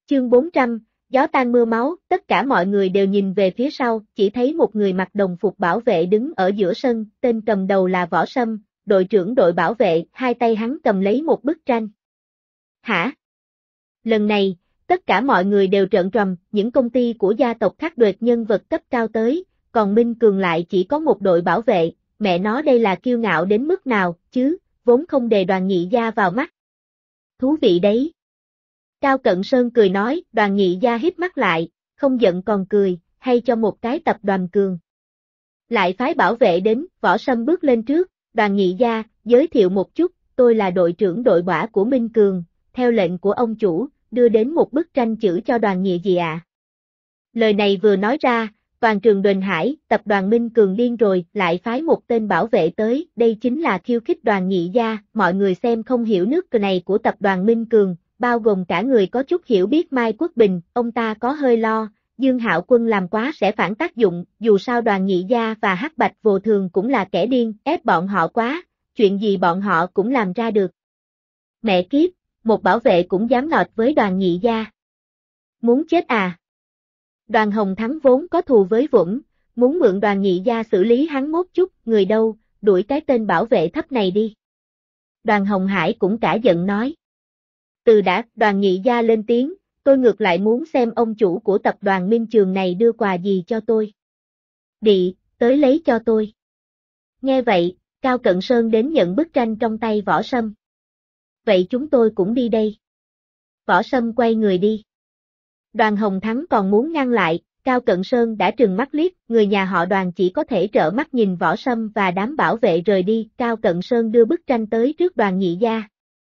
Chương 400, gió tan mưa máu, tất cả mọi người đều nhìn về phía sau, chỉ thấy một người mặc đồng phục bảo vệ đứng ở giữa sân, tên cầm đầu là Võ Sâm, đội trưởng đội bảo vệ, hai tay hắn cầm lấy một bức tranh. Hả? Lần này, tất cả mọi người đều trợn tròn, những công ty của gia tộc khác đoạt nhân vật cấp cao tới, còn Minh Cường lại chỉ có một đội bảo vệ, mẹ nó đây là kiêu ngạo đến mức nào, chứ, vốn không đề Đoàn Nhị Gia vào mắt. Thú vị đấy. Cao Cận Sơn cười nói, Đoàn Nhị Gia híp mắt lại, không giận còn cười, hay cho một cái tập Đoàn Cường. Lại phái bảo vệ đến, Võ Sâm bước lên trước, Đoàn Nhị Gia, giới thiệu một chút, tôi là đội trưởng đội bả của Minh Cường, theo lệnh của ông chủ, đưa đến một bức tranh chữ cho Đoàn Nhị gì ạ. Lời này vừa nói ra, toàn trường Đền Hải, tập đoàn Minh Cường điên rồi, lại phái một tên bảo vệ tới, đây chính là khiêu khích Đoàn Nhị Gia, mọi người xem không hiểu nước cờ này của tập đoàn Minh Cường, bao gồm cả người có chút hiểu biết Mai Quốc Bình, ông ta có hơi lo, Dương Hạo Quân làm quá sẽ phản tác dụng, dù sao Đoàn Nhị Gia và Hắc Bạch Vô Thường cũng là kẻ điên, ép bọn họ quá, chuyện gì bọn họ cũng làm ra được. Mẹ kiếp, một bảo vệ cũng dám nọt với Đoàn Nhị Gia. Muốn chết à? Đoàn Hồng Thắng vốn có thù với Vũng, muốn mượn Đoàn Nhị Gia xử lý hắn một chút, người đâu, đuổi cái tên bảo vệ thấp này đi. Đoàn Hồng Hải cũng cả giận nói. Từ đã, Đoàn Nhị Gia lên tiếng, tôi ngược lại muốn xem ông chủ của tập đoàn Minh Trường này đưa quà gì cho tôi. Đi, tới lấy cho tôi. Nghe vậy, Cao Cận Sơn đến nhận bức tranh trong tay Võ Sâm. Vậy chúng tôi cũng đi đây. Võ Sâm quay người đi. Đoàn Hồng Thắng còn muốn ngăn lại, Cao Cận Sơn đã trừng mắt liếc, người nhà họ Đoàn chỉ có thể trợn mắt nhìn Võ Sâm và đám bảo vệ rời đi, Cao Cận Sơn đưa bức tranh tới trước Đoàn Nhị Gia.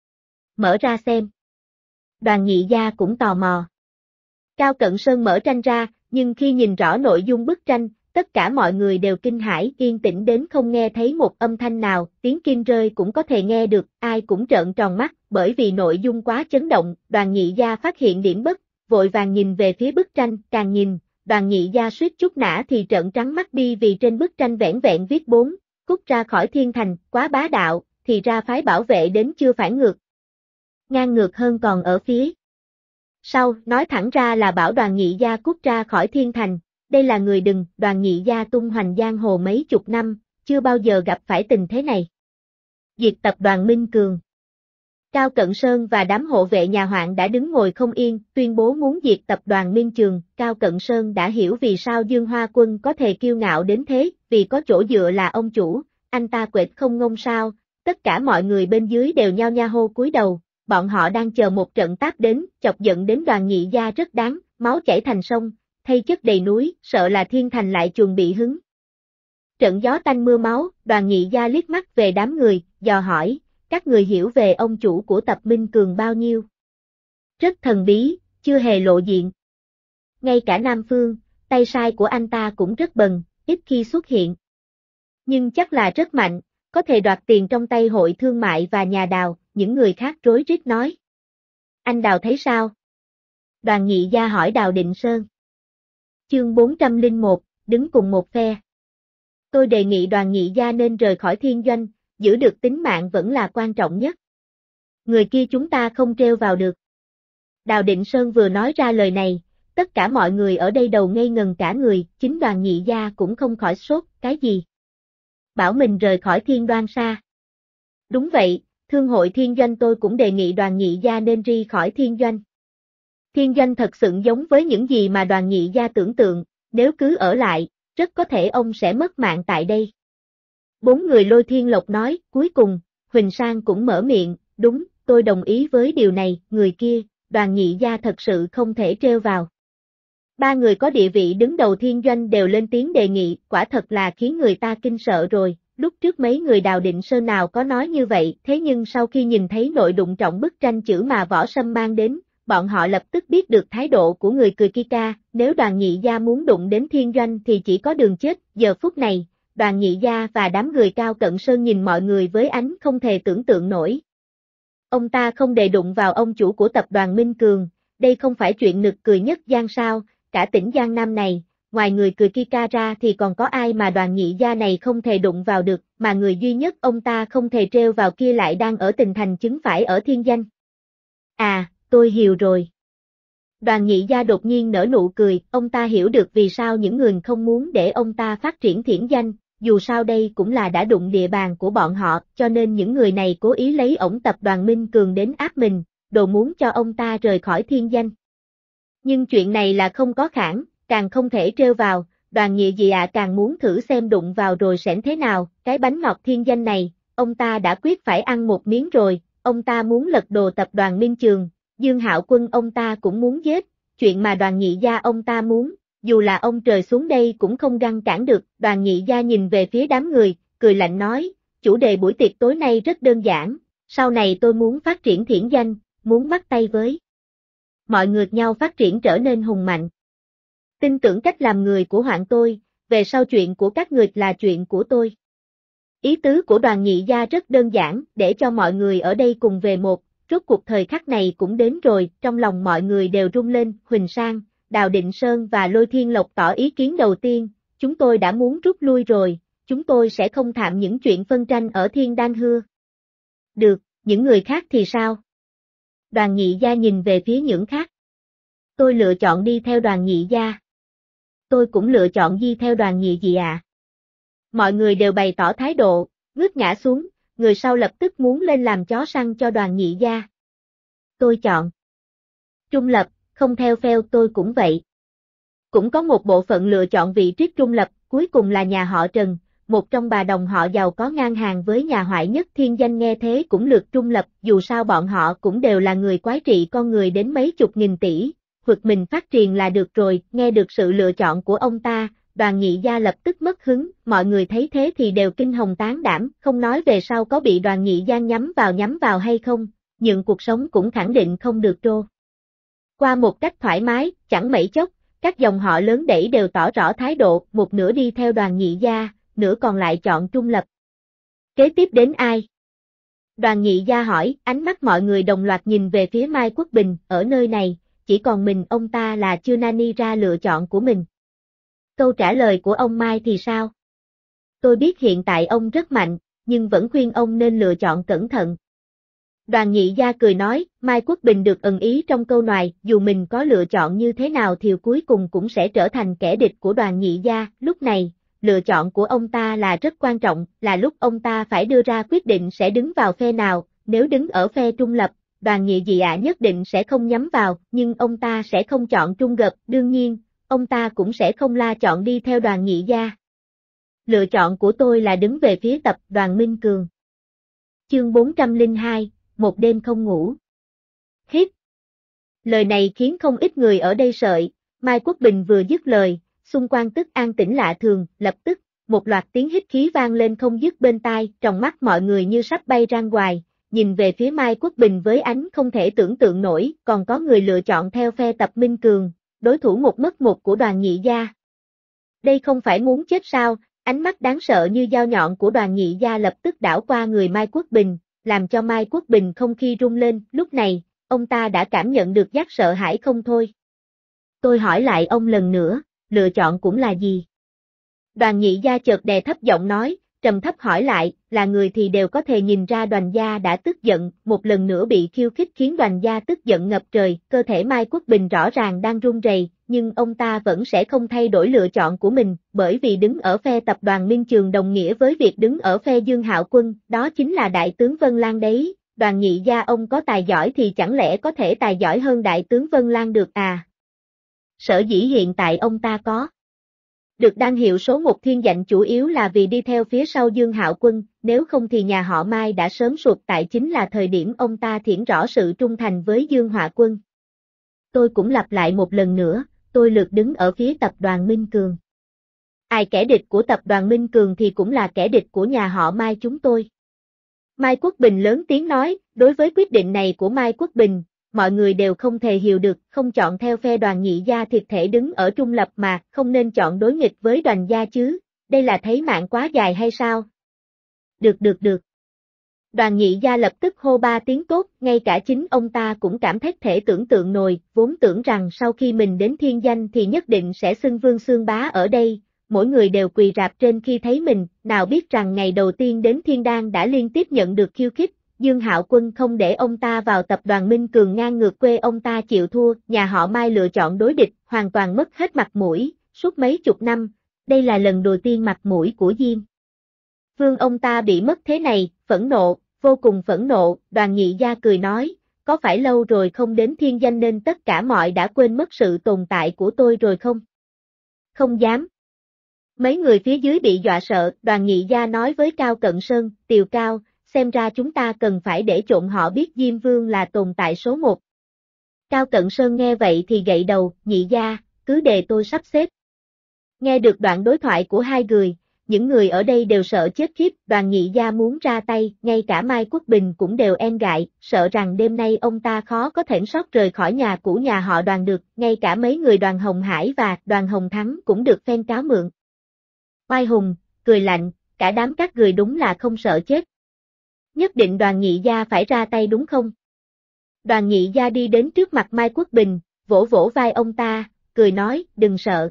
Mở ra xem. Đoàn Nhị Gia cũng tò mò. Cao Cận Sơn mở tranh ra, nhưng khi nhìn rõ nội dung bức tranh, tất cả mọi người đều kinh hãi, yên tĩnh đến không nghe thấy một âm thanh nào, tiếng kim rơi cũng có thể nghe được, ai cũng trợn tròn mắt, bởi vì nội dung quá chấn động, Đoàn Nhị Gia phát hiện điểm bất, vội vàng nhìn về phía bức tranh, càng nhìn, Đoàn Nhị Gia suýt chút nã thì trợn trắng mắt đi vì trên bức tranh vẻn vẹn viết 4, cút ra khỏi thiên thành, quá bá đạo, thì ra phái bảo vệ đến chưa phản ngược. Ngang ngược hơn còn ở phía sau, nói thẳng ra là bảo Đoàn Nhị Gia cút ra khỏi thiên thành, đây là người đừng, Đoàn Nhị Gia tung hoành giang hồ mấy chục năm, chưa bao giờ gặp phải tình thế này. Diệt tập đoàn Minh Cường. Cao Cận Sơn và đám hộ vệ nhà Hoạn đã đứng ngồi không yên, tuyên bố muốn diệt tập đoàn Minh Trường, Cao Cận Sơn đã hiểu vì sao Dương Hoa Quân có thể kiêu ngạo đến thế, vì có chỗ dựa là ông chủ, anh ta quệt không ngông sao, tất cả mọi người bên dưới đều nhao nhao hô cúi đầu, bọn họ đang chờ một trận táp đến, chọc giận đến Đoàn Nhị Gia rất đáng, máu chảy thành sông, thay chất đầy núi, sợ là thiên thành lại chuẩn bị hứng. Trận gió tanh mưa máu, Đoàn Nhị Gia liếc mắt về đám người, dò hỏi, các người hiểu về ông chủ của tập Minh Cường bao nhiêu? Rất thần bí, chưa hề lộ diện. Ngay cả Nam Phương, tay sai của anh ta cũng rất bần, ít khi xuất hiện. Nhưng chắc là rất mạnh, có thể đoạt tiền trong tay hội thương mại và nhà Đào, những người khác rối rít nói. Anh Đào thấy sao? Đoàn Nhị Gia hỏi Đào Định Sơn. Chương 401, đứng cùng một phe. Tôi đề nghị Đoàn Nhị Gia nên rời khỏi thiên doanh, giữ được tính mạng vẫn là quan trọng nhất. Người kia chúng ta không treo vào được. Đào Định Sơn vừa nói ra lời này, tất cả mọi người ở đây đầu ngây ngần cả người, chính Đoàn Nhị Gia cũng không khỏi sốt, cái gì? Bảo mình rời khỏi thiên đoan xa. Đúng vậy, thương hội thiên doanh tôi cũng đề nghị Đoàn Nhị Gia nên ri khỏi thiên doanh. Thiên doanh thật sự giống với những gì mà Đoàn Nhị Gia tưởng tượng, nếu cứ ở lại, rất có thể ông sẽ mất mạng tại đây. Bốn người Lôi Thiên Lộc nói, cuối cùng, Huỳnh Sang cũng mở miệng, đúng, tôi đồng ý với điều này, người kia, Đoàn Nhị Gia thật sự không thể treo vào. Ba người có địa vị đứng đầu thiên doanh đều lên tiếng đề nghị, quả thật là khiến người ta kinh sợ rồi, lúc trước mấy người Đào Định Sơn nào có nói như vậy, thế nhưng sau khi nhìn thấy nội đụng trọng bức tranh chữ mà Võ Sâm mang đến, bọn họ lập tức biết được thái độ của người cười Kika, nếu Đoàn Nhị Gia muốn đụng đến thiên doanh thì chỉ có đường chết, giờ phút này, Đoàn Nhị Gia và đám người Cao Cận Sơn nhìn mọi người với ánh không thể tưởng tượng nổi. Ông ta không đề đụng vào ông chủ của tập đoàn Minh Cường, đây không phải chuyện nực cười nhất Giang sao, cả tỉnh Giang Nam này, ngoài người cười Kika ra thì còn có ai mà Đoàn Nhị Gia này không thể đụng vào được, mà người duy nhất ông ta không thể treo vào kia lại đang ở tình thành chứng phải ở thiên danh. À, tôi hiểu rồi. Đoàn Nhị Gia đột nhiên nở nụ cười, ông ta hiểu được vì sao những người không muốn để ông ta phát triển thiển danh, dù sao đây cũng là đã đụng địa bàn của bọn họ, cho nên những người này cố ý lấy ổng tập đoàn Minh Cường đến áp mình, đồ muốn cho ông ta rời khỏi thiên danh. Nhưng chuyện này là không có khả, càng không thể trêu vào, Đoàn Nhị Dạ càng muốn thử xem đụng vào rồi sẽ thế nào, cái bánh ngọt thiên danh này, ông ta đã quyết phải ăn một miếng rồi, ông ta muốn lật đổ tập đoàn Minh Trường, Dương Hạo Quân ông ta cũng muốn giết, chuyện mà Đoàn Nhị Gia ông ta muốn, dù là ông trời xuống đây cũng không ngăn cản được, Đoàn Nhị Gia nhìn về phía đám người, cười lạnh nói, chủ đề buổi tiệc tối nay rất đơn giản, sau này tôi muốn phát triển thiển danh, muốn bắt tay với mọi người nhau phát triển trở nên hùng mạnh. Tin tưởng cách làm người của Hoạn tôi, về sau chuyện của các người là chuyện của tôi. Ý tứ của Đoàn Nhị Gia rất đơn giản, để cho mọi người ở đây cùng về một, rốt cuộc thời khắc này cũng đến rồi, trong lòng mọi người đều rung lên, Huỳnh Sang, Đào Định Sơn và Lôi Thiên Lộc tỏ ý kiến đầu tiên, chúng tôi đã muốn rút lui rồi, chúng tôi sẽ không thạm những chuyện phân tranh ở Thiên Đan Hư. Được, những người khác thì sao? Đoàn Nhị Gia nhìn về phía những khác. Tôi lựa chọn đi theo Đoàn Nhị Gia. Tôi cũng lựa chọn đi theo Đoàn Nhị Dạ. Mọi người đều bày tỏ thái độ, ngước ngã xuống, người sau lập tức muốn lên làm chó săn cho Đoàn Nhị Gia. Tôi chọn trung lập, không theo phe tôi cũng vậy. Cũng có một bộ phận lựa chọn vị trí trung lập, cuối cùng là nhà họ Trần, một trong bà đồng họ giàu có ngang hàng với nhà hoại nhất thiên danh nghe thế cũng lược trung lập, dù sao bọn họ cũng đều là người quái trị con người đến mấy chục nghìn tỷ, vực mình phát triển là được rồi, nghe được sự lựa chọn của ông ta, Đoàn Nhị Gia lập tức mất hứng, mọi người thấy thế thì đều kinh hồn tán đảm, không nói về sau có bị Đoàn Nhị Gia nhắm vào hay không, nhưng cuộc sống cũng khẳng định không được trôi qua một cách thoải mái, chẳng mấy chốc, các dòng họ lớn đẩy đều tỏ rõ thái độ, một nửa đi theo Đoàn Nhị Gia, nửa còn lại chọn trung lập. Kế tiếp đến ai? Đoàn Nhị Gia hỏi, ánh mắt mọi người đồng loạt nhìn về phía Mai Quốc Bình, ở nơi này, chỉ còn mình ông ta là chưa nani ra lựa chọn của mình. Câu trả lời của ông Mai thì sao? Tôi biết hiện tại ông rất mạnh, nhưng vẫn khuyên ông nên lựa chọn cẩn thận. Đoàn Nhị Gia cười nói, Mai Quốc Bình được ẩn ý trong câu này, dù mình có lựa chọn như thế nào thì cuối cùng cũng sẽ trở thành kẻ địch của Đoàn Nhị Gia, lúc này, lựa chọn của ông ta là rất quan trọng, là lúc ông ta phải đưa ra quyết định sẽ đứng vào phe nào, nếu đứng ở phe trung lập, Đoàn Nhị Dạ nhất định sẽ không nhắm vào, nhưng ông ta sẽ không chọn trung lập, đương nhiên, ông ta cũng sẽ không la chọn đi theo Đoàn Nhị Gia. Lựa chọn của tôi là đứng về phía tập đoàn Minh Cường. Chương 402, một đêm không ngủ. Hít. Lời này khiến không ít người ở đây sợi, Mai Quốc Bình vừa dứt lời, xung quanh tức an tĩnh lạ thường, lập tức, một loạt tiếng hít khí vang lên không dứt bên tai, trong mắt mọi người như sắp bay ra ngoài, nhìn về phía Mai Quốc Bình với ánh không thể tưởng tượng nổi, còn có người lựa chọn theo phe tập Minh Cường, đối thủ một mất một của Đoàn Nhị Gia. Đây không phải muốn chết sao, ánh mắt đáng sợ như dao nhọn của Đoàn Nhị Gia lập tức đảo qua người Mai Quốc Bình, làm cho Mai Quốc Bình không khi rung lên, lúc này, ông ta đã cảm nhận được giác sợ hãi không thôi. Tôi hỏi lại ông lần nữa, lựa chọn cũng là gì? Đoàn Nhị Gia chợt đè thấp giọng nói, trầm thấp hỏi lại, là người thì đều có thể nhìn ra Đoàn Gia đã tức giận, một lần nữa bị khiêu khích khiến Đoàn Gia tức giận ngập trời, cơ thể Mai Quốc Bình rõ ràng đang run rẩy, nhưng ông ta vẫn sẽ không thay đổi lựa chọn của mình, bởi vì đứng ở phe tập đoàn Minh Trường đồng nghĩa với việc đứng ở phe Dương Hạo Quân, đó chính là Đại tướng Vân Lan đấy, Đoàn Nhị Gia ông có tài giỏi thì chẳng lẽ có thể tài giỏi hơn Đại tướng Vân Lan được à? Sở dĩ hiện tại ông ta có được đăng hiệu số 1 thiên danh chủ yếu là vì đi theo phía sau Dương Hạo Quân, nếu không thì nhà họ Mai đã sớm sụp, tại chính là thời điểm ông ta hiển rõ sự trung thành với Dương Hạo Quân. Tôi cũng lặp lại một lần nữa, tôi lược đứng ở phía tập đoàn Minh Cường. Ai kẻ địch của tập đoàn Minh Cường thì cũng là kẻ địch của nhà họ Mai chúng tôi. Mai Quốc Bình lớn tiếng nói, đối với quyết định này của Mai Quốc Bình, mọi người đều không thể hiểu được, không chọn theo phe Đoàn Nhị Gia thiệt thể đứng ở trung lập mà, không nên chọn đối nghịch với Đoàn Gia chứ, đây là thấy mạng quá dài hay sao? Được. Đoàn Nhị Gia lập tức hô ba tiếng tốt, ngay cả chính ông ta cũng cảm thấy thể tưởng tượng nổi, vốn tưởng rằng sau khi mình đến thiên danh thì nhất định sẽ xưng vương xương bá ở đây, mỗi người đều quỳ rạp trên khi thấy mình, nào biết rằng ngày đầu tiên đến thiên đan đã liên tiếp nhận được khiêu khích, Dương Hạo Quân không để ông ta vào tập đoàn Minh Cường ngang ngược quê ông ta chịu thua, nhà họ Mai lựa chọn đối địch, hoàn toàn mất hết mặt mũi, suốt mấy chục năm, đây là lần đầu tiên mặt mũi của Diêm Vương ông ta bị mất thế này, phẫn nộ, vô cùng phẫn nộ, Đoàn Nhị Gia cười nói, có phải lâu rồi không đến thiên danh nên tất cả mọi đã quên mất sự tồn tại của tôi rồi không? Không dám. Mấy người phía dưới bị dọa sợ, Đoàn Nhị Gia nói với Cao Cận Sơn, Tiều Cao, xem ra chúng ta cần phải để trộn họ biết Diêm Vương là tồn tại số một. Cao Cận Sơn nghe vậy thì gậy đầu, Nhị Gia, cứ để tôi sắp xếp. Nghe được đoạn đối thoại của hai người, những người ở đây đều sợ chết khiếp, Đoàn Nhị Gia muốn ra tay, ngay cả Mai Quốc Bình cũng đều e ngại, sợ rằng đêm nay ông ta khó có thể sót rời khỏi nhà cũ nhà họ Đoàn được, ngay cả mấy người Đoàn Hồng Hải và Đoàn Hồng Thắng cũng được phen cáo mượn. Oai Hùng, cười lạnh, cả đám các người đúng là không sợ chết. Nhất định Đoàn Nhị Gia phải ra tay đúng không? Đoàn Nhị Gia đi đến trước mặt Mai Quốc Bình, vỗ vỗ vai ông ta, cười nói, đừng sợ.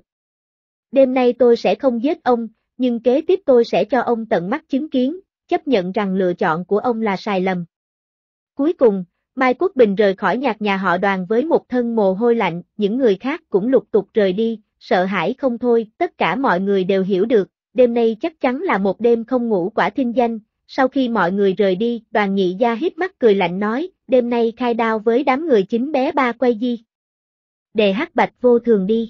Đêm nay tôi sẽ không giết ông, nhưng kế tiếp tôi sẽ cho ông tận mắt chứng kiến, chấp nhận rằng lựa chọn của ông là sai lầm. Cuối cùng, Mai Quốc Bình rời khỏi nhà họ Đoàn với một thân mồ hôi lạnh, những người khác cũng lục tục rời đi, sợ hãi không thôi, tất cả mọi người đều hiểu được, đêm nay chắc chắn là một đêm không ngủ quả thinh danh. Sau khi mọi người rời đi, Đoàn Nhị Gia híp mắt cười lạnh nói, đêm nay khai đao với đám người chính bé ba quay di. Đề Hắc Bạch vô thường đi.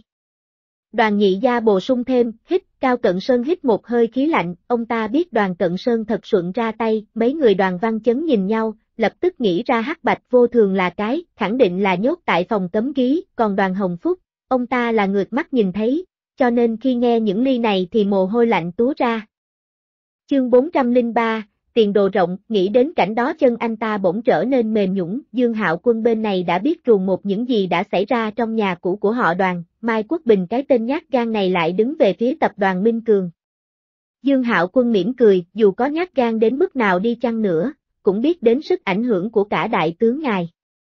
Đoàn Nhị Gia bổ sung thêm, hít, Cao Cận Sơn hít một hơi khí lạnh, ông ta biết Đoàn Cận Sơn thật suận ra tay, mấy người Đoàn Văn Chấn nhìn nhau, lập tức nghĩ ra Hắc Bạch vô thường là cái, khẳng định là nhốt tại phòng cấm ký, còn Đoàn Hồng Phúc, ông ta là người mắt nhìn thấy, cho nên khi nghe những ly này thì mồ hôi lạnh túa ra. Chương 403, tiền đồ rộng, nghĩ đến cảnh đó chân anh ta bỗng trở nên mềm nhũn, Dương Hạo Quân bên này đã biết ruồng một những gì đã xảy ra trong nhà cũ của họ Đoàn, Mai Quốc Bình cái tên nhát gan này lại đứng về phía tập đoàn Minh Cường. Dương Hạo Quân mỉm cười, dù có nhát gan đến mức nào đi chăng nữa, cũng biết đến sức ảnh hưởng của cả đại tướng ngài.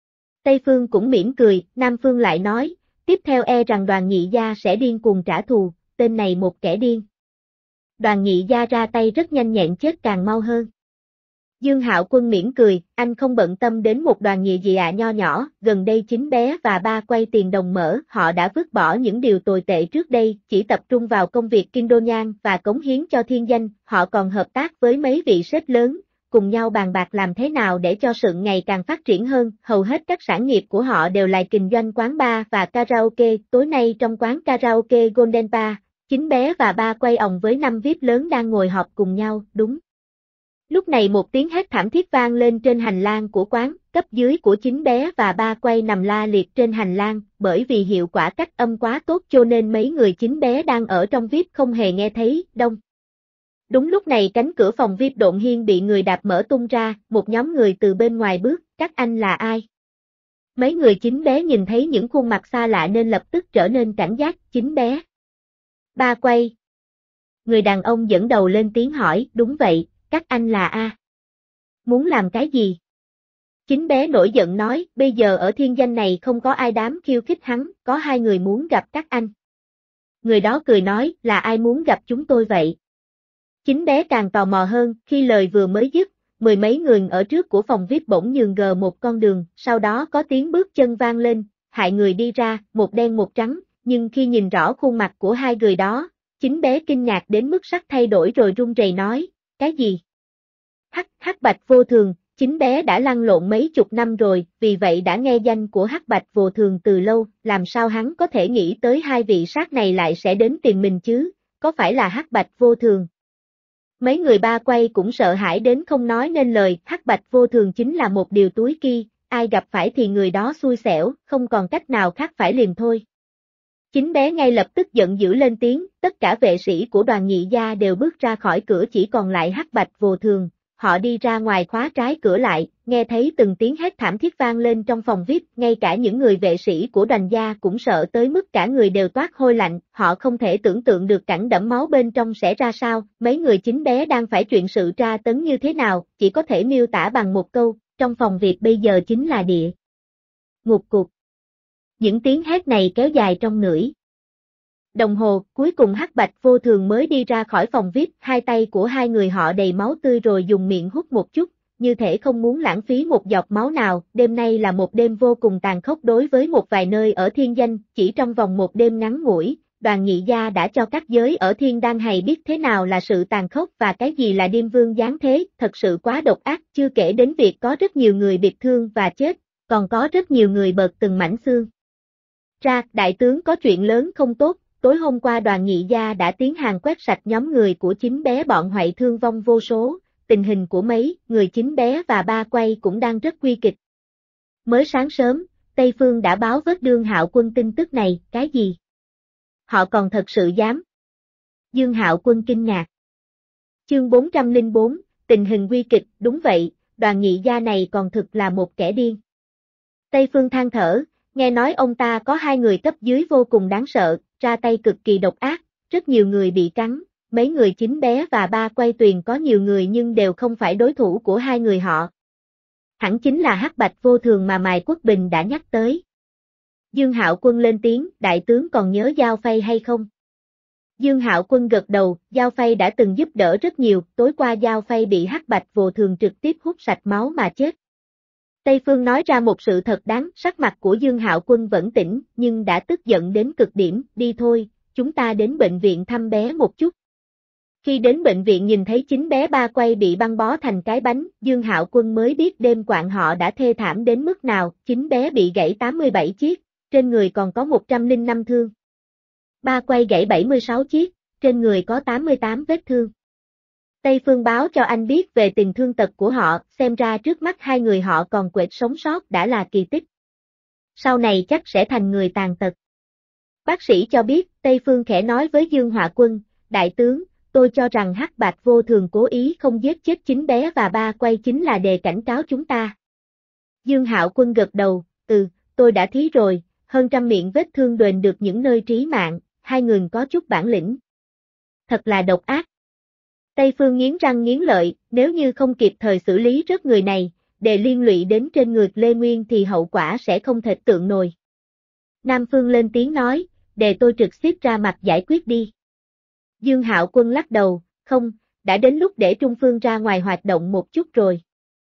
Tây Phương cũng mỉm cười, Nam Phương lại nói, tiếp theo e rằng Đoàn Nhị Gia sẽ điên cuồng trả thù, tên này một kẻ điên. Đoàn Nhị Gia ra tay rất nhanh nhẹn chết càng mau hơn. Dương Hạo Quân mỉm cười, anh không bận tâm đến một đoàn nhị dị nho nhỏ, gần đây chính bé và ba quay tiền đồng mở, họ đã vứt bỏ những điều tồi tệ trước đây, chỉ tập trung vào công việc kinh đô nhang và cống hiến cho thiên danh, họ còn hợp tác với mấy vị sếp lớn, cùng nhau bàn bạc làm thế nào để cho sự ngày càng phát triển hơn, hầu hết các sản nghiệp của họ đều là kinh doanh quán bar và karaoke, tối nay trong quán karaoke Golden Bar, chính bé và ba quay òng với 5 VIP lớn đang ngồi họp cùng nhau, đúng. Lúc này một tiếng hét thảm thiết vang lên trên hành lang của quán, cấp dưới của chính bé và ba quay nằm la liệt trên hành lang, bởi vì hiệu quả cách âm quá tốt cho nên mấy người chính bé đang ở trong VIP không hề nghe thấy, đông. Đúng lúc này cánh cửa phòng VIP đột nhiên bị người đạp mở tung ra, một nhóm người từ bên ngoài bước, các anh là ai? Mấy người chính bé nhìn thấy những khuôn mặt xa lạ nên lập tức trở nên cảnh giác, chính bé. Ba quay. Người đàn ông dẫn đầu lên tiếng hỏi, đúng vậy. Các anh là A. Muốn làm cái gì? Chính bé nổi giận nói, bây giờ ở thiên danh này không có ai dám khiêu khích hắn, có hai người muốn gặp các anh. Người đó cười nói, là ai muốn gặp chúng tôi vậy? Chính bé càng tò mò hơn, khi lời vừa mới dứt, mười mấy người ở trước của phòng VIP bỗng nhường gờ một con đường, sau đó có tiếng bước chân vang lên, hai người đi ra, một đen một trắng, nhưng khi nhìn rõ khuôn mặt của hai người đó, chính bé kinh ngạc đến mức sắc thay đổi rồi run rẩy nói, cái gì? Hắc Bạch vô thường, chính bé đã lăn lộn mấy chục năm rồi, vì vậy đã nghe danh của Hắc Bạch vô thường từ lâu, làm sao hắn có thể nghĩ tới hai vị sát này lại sẽ đến tìm mình chứ, có phải là Hắc Bạch vô thường? Mấy người ba quay cũng sợ hãi đến không nói nên lời, Hắc Bạch vô thường chính là một điều túi ki, ai gặp phải thì người đó xui xẻo, không còn cách nào khác phải liềm thôi. Chính bé ngay lập tức giận dữ lên tiếng, tất cả vệ sĩ của Đoàn Nhị Gia đều bước ra khỏi cửa chỉ còn lại Hắc Bạch vô thường, họ đi ra ngoài khóa trái cửa lại, nghe thấy từng tiếng hét thảm thiết vang lên trong phòng VIP, ngay cả những người vệ sĩ của Đoàn gia cũng sợ tới mức cả người đều toát hôi lạnh, họ không thể tưởng tượng được cảnh đẫm máu bên trong sẽ ra sao, mấy người chính bé đang phải chuyện sự tra tấn như thế nào, chỉ có thể miêu tả bằng một câu, trong phòng VIP bây giờ chính là địa ngục cục. Những tiếng hét này kéo dài trong nửa đồng hồ, cuối cùng Hắc Bạch vô thường mới đi ra khỏi phòng VIP, hai tay của hai người họ đầy máu tươi rồi dùng miệng hút một chút, như thể không muốn lãng phí một giọt máu nào. Đêm nay là một đêm vô cùng tàn khốc đối với một vài nơi ở thiên danh, chỉ trong vòng một đêm ngắn ngủi, Đoàn Nhị Gia đã cho các giới ở thiên đan hay biết thế nào là sự tàn khốc và cái gì là Điêm Vương giáng thế, thật sự quá độc ác, chưa kể đến việc có rất nhiều người bị thương và chết, còn có rất nhiều người bợt từng mảnh xương. Ra, đại tướng có chuyện lớn không tốt, tối hôm qua Đoàn Nhị Gia đã tiến hành quét sạch nhóm người của Chính Bé bọn Hoại thương vong vô số, tình hình của mấy người Chính Bé và Ba Quay cũng đang rất nguy kịch. Mới sáng sớm, Tây Phương đã báo với Dương Hạo Quân tin tức này, cái gì? Họ còn thật sự dám? Dương Hạo Quân kinh ngạc. Chương 404, tình hình nguy kịch, đúng vậy, Đoàn Nhị Gia này còn thực là một kẻ điên. Tây Phương than thở, nghe nói ông ta có 2 người cấp dưới vô cùng đáng sợ, ra tay cực kỳ độc ác, rất nhiều người bị cắn, mấy người Chính Bé và Ba Quay Tuyền có nhiều người nhưng đều không phải đối thủ của 2 người họ. Hẳn chính là Hắc Bạch Vô Thường mà Mài Quốc Bình đã nhắc tới. Dương Hạo Quân lên tiếng, đại tướng còn nhớ Giao Phay hay không? Dương Hạo Quân gật đầu, Giao Phay đã từng giúp đỡ rất nhiều, tối qua Giao Phay bị Hắc Bạch Vô Thường trực tiếp hút sạch máu mà chết. Tây Phương nói ra một sự thật đáng, sắc mặt của Dương Hạo Quân vẫn tĩnh, nhưng đã tức giận đến cực điểm, đi thôi, chúng ta đến bệnh viện thăm bé một chút. Khi đến bệnh viện nhìn thấy Chính Bé Ba Quay bị băng bó thành cái bánh, Dương Hạo Quân mới biết đêm quạng họ đã thê thảm đến mức nào, Chính Bé bị gãy 87 chiếc, trên người còn có 105 thương. Ba Quay gãy 76 chiếc, trên người có 88 vết thương. Tây Phương báo cho anh biết về tình thương tật của họ, xem ra trước mắt 2 người họ còn quệt sống sót đã là kỳ tích. Sau này chắc sẽ thành người tàn tật. Bác sĩ cho biết, Tây Phương khẽ nói với Dương Hạo Quân, đại tướng, tôi cho rằng Hắc Bạch Vô Thường cố ý không giết chết Chính Bé và Ba Quay chính là để cảnh cáo chúng ta. Dương Hạo Quân gật đầu, tôi đã thí rồi, hơn 100 miệng vết thương đền được những nơi trí mạng, 2 người có chút bản lĩnh. Thật là độc ác. Tây Phương nghiến răng nghiến lợi, nếu như không kịp thời xử lý rớt người này, để liên lụy đến trên người Lê Nguyên thì hậu quả sẽ không thể tưởng nổi. Nam Phương lên tiếng nói, để tôi trực tiếp ra mặt giải quyết đi. Dương Hạo Quân lắc đầu, không, đã đến lúc để Trung Phương ra ngoài hoạt động một chút rồi.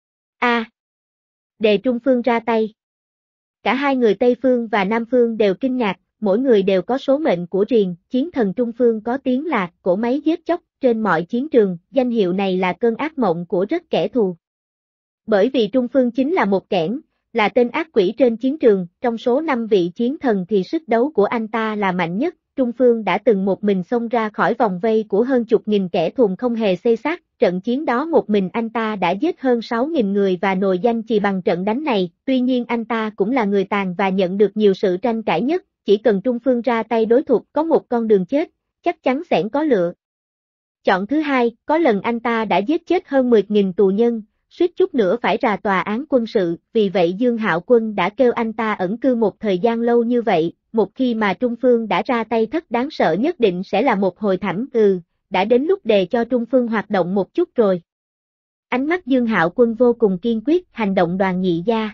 Để Trung Phương ra tay. Cả 2 người Tây Phương và Nam Phương đều kinh ngạc, mỗi người đều có số mệnh của riêng, chiến thần Trung Phương có tiếng là cỗ máy giết chóc trên mọi chiến trường, danh hiệu này là cơn ác mộng của rất kẻ thù. Bởi vì Trung Phương chính là một kẻng, là tên ác quỷ trên chiến trường, trong số 5 vị chiến thần thì sức đấu của anh ta là mạnh nhất, Trung Phương đã từng một mình xông ra khỏi vòng vây của hơn chục nghìn kẻ thù không hề xây xác, trận chiến đó một mình anh ta đã giết hơn 6.000 người và nổi danh chỉ bằng trận đánh này, tuy nhiên anh ta cũng là người tàn và nhận được nhiều sự tranh cãi nhất, chỉ cần Trung Phương ra tay đối thủ có một con đường chết, chắc chắn sẽ có lựa. Chọn thứ hai, có lần anh ta đã giết chết hơn 10.000 tù nhân, suýt chút nữa phải ra tòa án quân sự, vì vậy Dương Hạo Quân đã kêu anh ta ẩn cư một thời gian lâu như vậy, một khi mà Trung Phương đã ra tay thất đáng sợ nhất định sẽ là một hồi thảm, đã đến lúc để cho Trung Phương hoạt động một chút rồi. Ánh mắt Dương Hạo Quân vô cùng kiên quyết, hành động Đoàn Nhị Gia.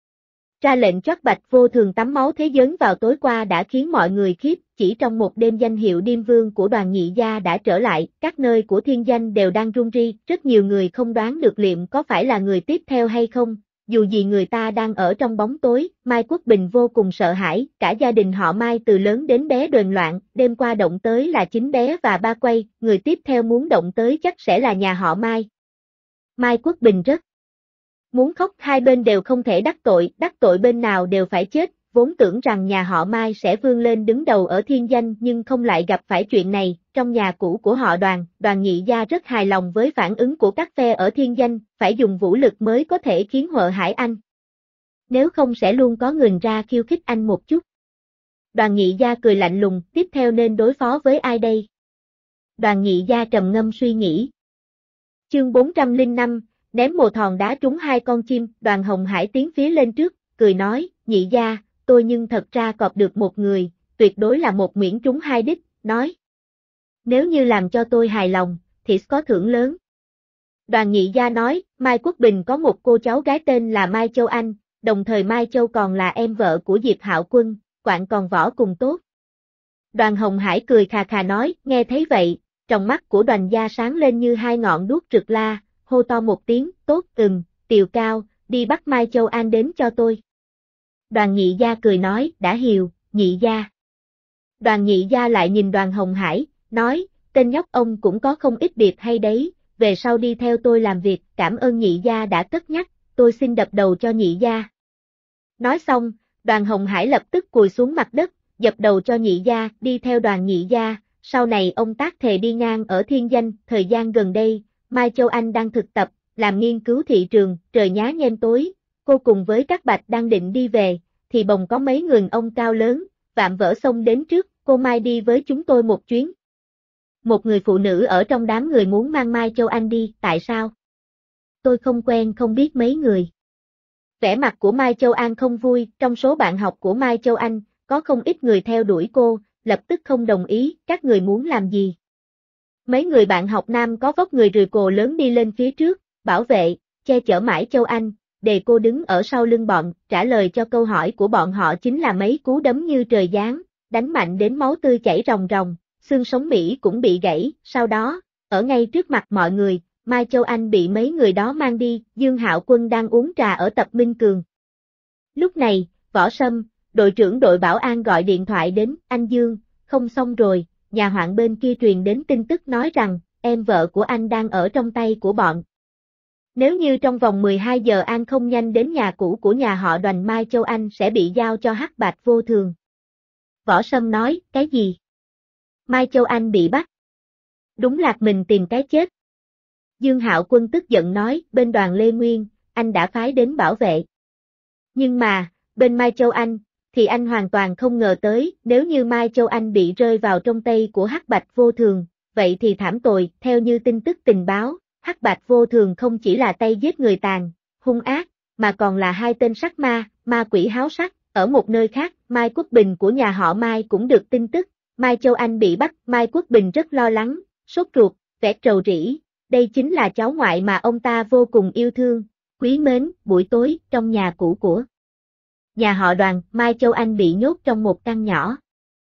Ra lệnh Trác Bạch Vô Thường tắm máu thế giới vào tối qua đã khiến mọi người khiếp, chỉ trong một đêm danh hiệu Điêm Vương của Đoàn Nhị Gia đã trở lại, các nơi của thiên danh đều đang rung ri, rất nhiều người không đoán được liệu có phải là người tiếp theo hay không, dù gì người ta đang ở trong bóng tối, Mai Quốc Bình vô cùng sợ hãi, cả gia đình họ Mai từ lớn đến bé đồn loạn, đêm qua động tới là Chính Bé và Ba Quay, người tiếp theo muốn động tới chắc sẽ là nhà họ Mai. Mai Quốc Bình rất muốn khóc, 2 bên đều không thể đắc tội bên nào đều phải chết, vốn tưởng rằng nhà họ Mai sẽ vươn lên đứng đầu ở thiên danh nhưng không lại gặp phải chuyện này, trong nhà cũ của họ Đoàn Nhị Gia rất hài lòng với phản ứng của các phe ở thiên danh, phải dùng vũ lực mới có thể khiến Huệ Hải anh. Nếu không sẽ luôn có người ra khiêu khích anh một chút. Đoàn Nhị Gia cười lạnh lùng, tiếp theo nên đối phó với ai đây? Đoàn Nhị Gia trầm ngâm suy nghĩ. Chương 405, ném một hòn đá trúng 2 con chim, Đoàn Hồng Hải tiến phía lên trước, cười nói, Nhị Gia, tôi nhưng thật ra cọp được một người, tuyệt đối là một miễn trúng 2 đích, nói. Nếu như làm cho tôi hài lòng, thì có thưởng lớn. Đoàn Nhị Gia nói, Mai Quốc Bình có một cô cháu gái tên là Mai Châu Anh, đồng thời Mai Châu còn là em vợ của Diệp Hạo Quân, quạng còn võ cùng tốt. Đoàn Hồng Hải cười khà khà nói, nghe thấy vậy, trong mắt của Đoàn Gia sáng lên như 2 ngọn đuốc rực la, hô to một tiếng, tốt, Tiều Cao, đi bắt Mai Châu An đến cho tôi. Đoàn Nhị Gia cười nói, đã hiểu, Nhị Gia. Đoàn Nhị Gia lại nhìn Đoàn Hồng Hải, nói, tên nhóc ông cũng có không ít việc hay đấy, về sau đi theo tôi làm việc, cảm ơn Nhị Gia đã cất nhắc, tôi xin đập đầu cho Nhị Gia. Nói xong, Đoàn Hồng Hải lập tức cùi xuống mặt đất, dập đầu cho Nhị Gia, đi theo Đoàn Nhị Gia. Sau này ông tác thề đi ngang ở Thiên Danh, thời gian gần đây, Mai Châu Anh đang thực tập, làm nghiên cứu thị trường, trời nhá nhem tối, cô cùng với các bạch đang định đi về, thì bỗng có mấy người ông cao lớn, vạm vỡ xông đến trước, cô Mai đi với chúng tôi một chuyến. Một người phụ nữ ở trong đám người muốn mang Mai Châu Anh đi, tại sao? Tôi không quen không biết mấy người. Vẻ mặt của Mai Châu An không vui, trong số bạn học của Mai Châu Anh, có không ít người theo đuổi cô, lập tức không đồng ý, các người muốn làm gì? Mấy người bạn học nam có vóc người rười cồ lớn đi lên phía trước, bảo vệ, che chở mãi Châu Anh, để cô đứng ở sau lưng bọn, trả lời cho câu hỏi của bọn họ chính là mấy cú đấm như trời giáng, đánh mạnh đến máu tươi chảy ròng ròng, xương sống Mỹ cũng bị gãy, sau đó, ở ngay trước mặt mọi người, Mai Châu Anh bị mấy người đó mang đi, Dương Hạo Quân đang uống trà ở tập Minh Cường. Lúc này, Võ Sâm, đội trưởng đội bảo an gọi điện thoại đến, anh Dương, không xong rồi, nhà hoạn bên kia truyền đến tin tức nói rằng, em vợ của anh đang ở trong tay của bọn. Nếu như trong vòng 12 giờ An không nhanh đến nhà cũ của nhà họ Đoàn, Mai Châu Anh sẽ bị giao cho Hắc Bạch Vô Thường. Võ Sâm nói, cái gì? Mai Châu Anh bị bắt. Đúng là mình tìm cái chết. Dương Hạo Quân tức giận nói, bên Đoàn Lê Nguyên, anh đã phái đến bảo vệ. Nhưng mà, bên Mai Châu Anh, thì anh hoàn toàn không ngờ tới, nếu như Mai Châu Anh bị rơi vào trong tay của Hắc Bạch Vô Thường, vậy thì thảm tồi, theo như tin tức tình báo, Hắc Bạch Vô Thường không chỉ là tay giết người tàn, hung ác, mà còn là hai tên sắc ma, ma quỷ háo sắc, ở một nơi khác, Mai Quốc Bình của nhà họ Mai cũng được tin tức, Mai Châu Anh bị bắt, Mai Quốc Bình rất lo lắng, sốt ruột, vẻ trầu rĩ, đây chính là cháu ngoại mà ông ta vô cùng yêu thương, quý mến. Buổi tối, trong nhà cũ của nhà họ Đoàn, Mai Châu Anh bị nhốt trong một căn nhỏ.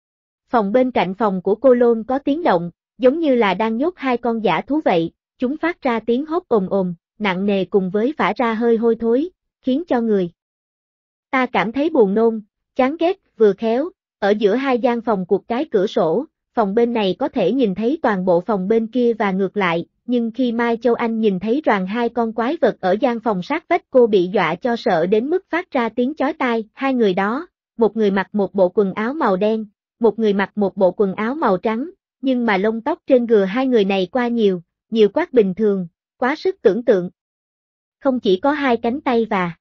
Phòng bên cạnh phòng của cô Lôn có tiếng động, giống như là đang nhốt hai con dã thú vậy, chúng phát ra tiếng hốt ồm ồm, nặng nề cùng với phả ra hơi hôi thối, khiến cho người ta cảm thấy buồn nôn, chán ghét. Vừa khéo, ở giữa hai gian phòng cuộc cái cửa sổ, phòng bên này có thể nhìn thấy toàn bộ phòng bên kia và ngược lại, nhưng khi Mai Châu Anh nhìn thấy rằng hai con quái vật ở gian phòng sát vách, cô bị dọa cho sợ đến mức phát ra tiếng chói tai. Hai người đó, một người mặc một bộ quần áo màu đen, một người mặc một bộ quần áo màu trắng, nhưng mà lông tóc trên người hai người này qua nhiều quát bình thường, quá sức tưởng tượng. Không chỉ có hai cánh tay và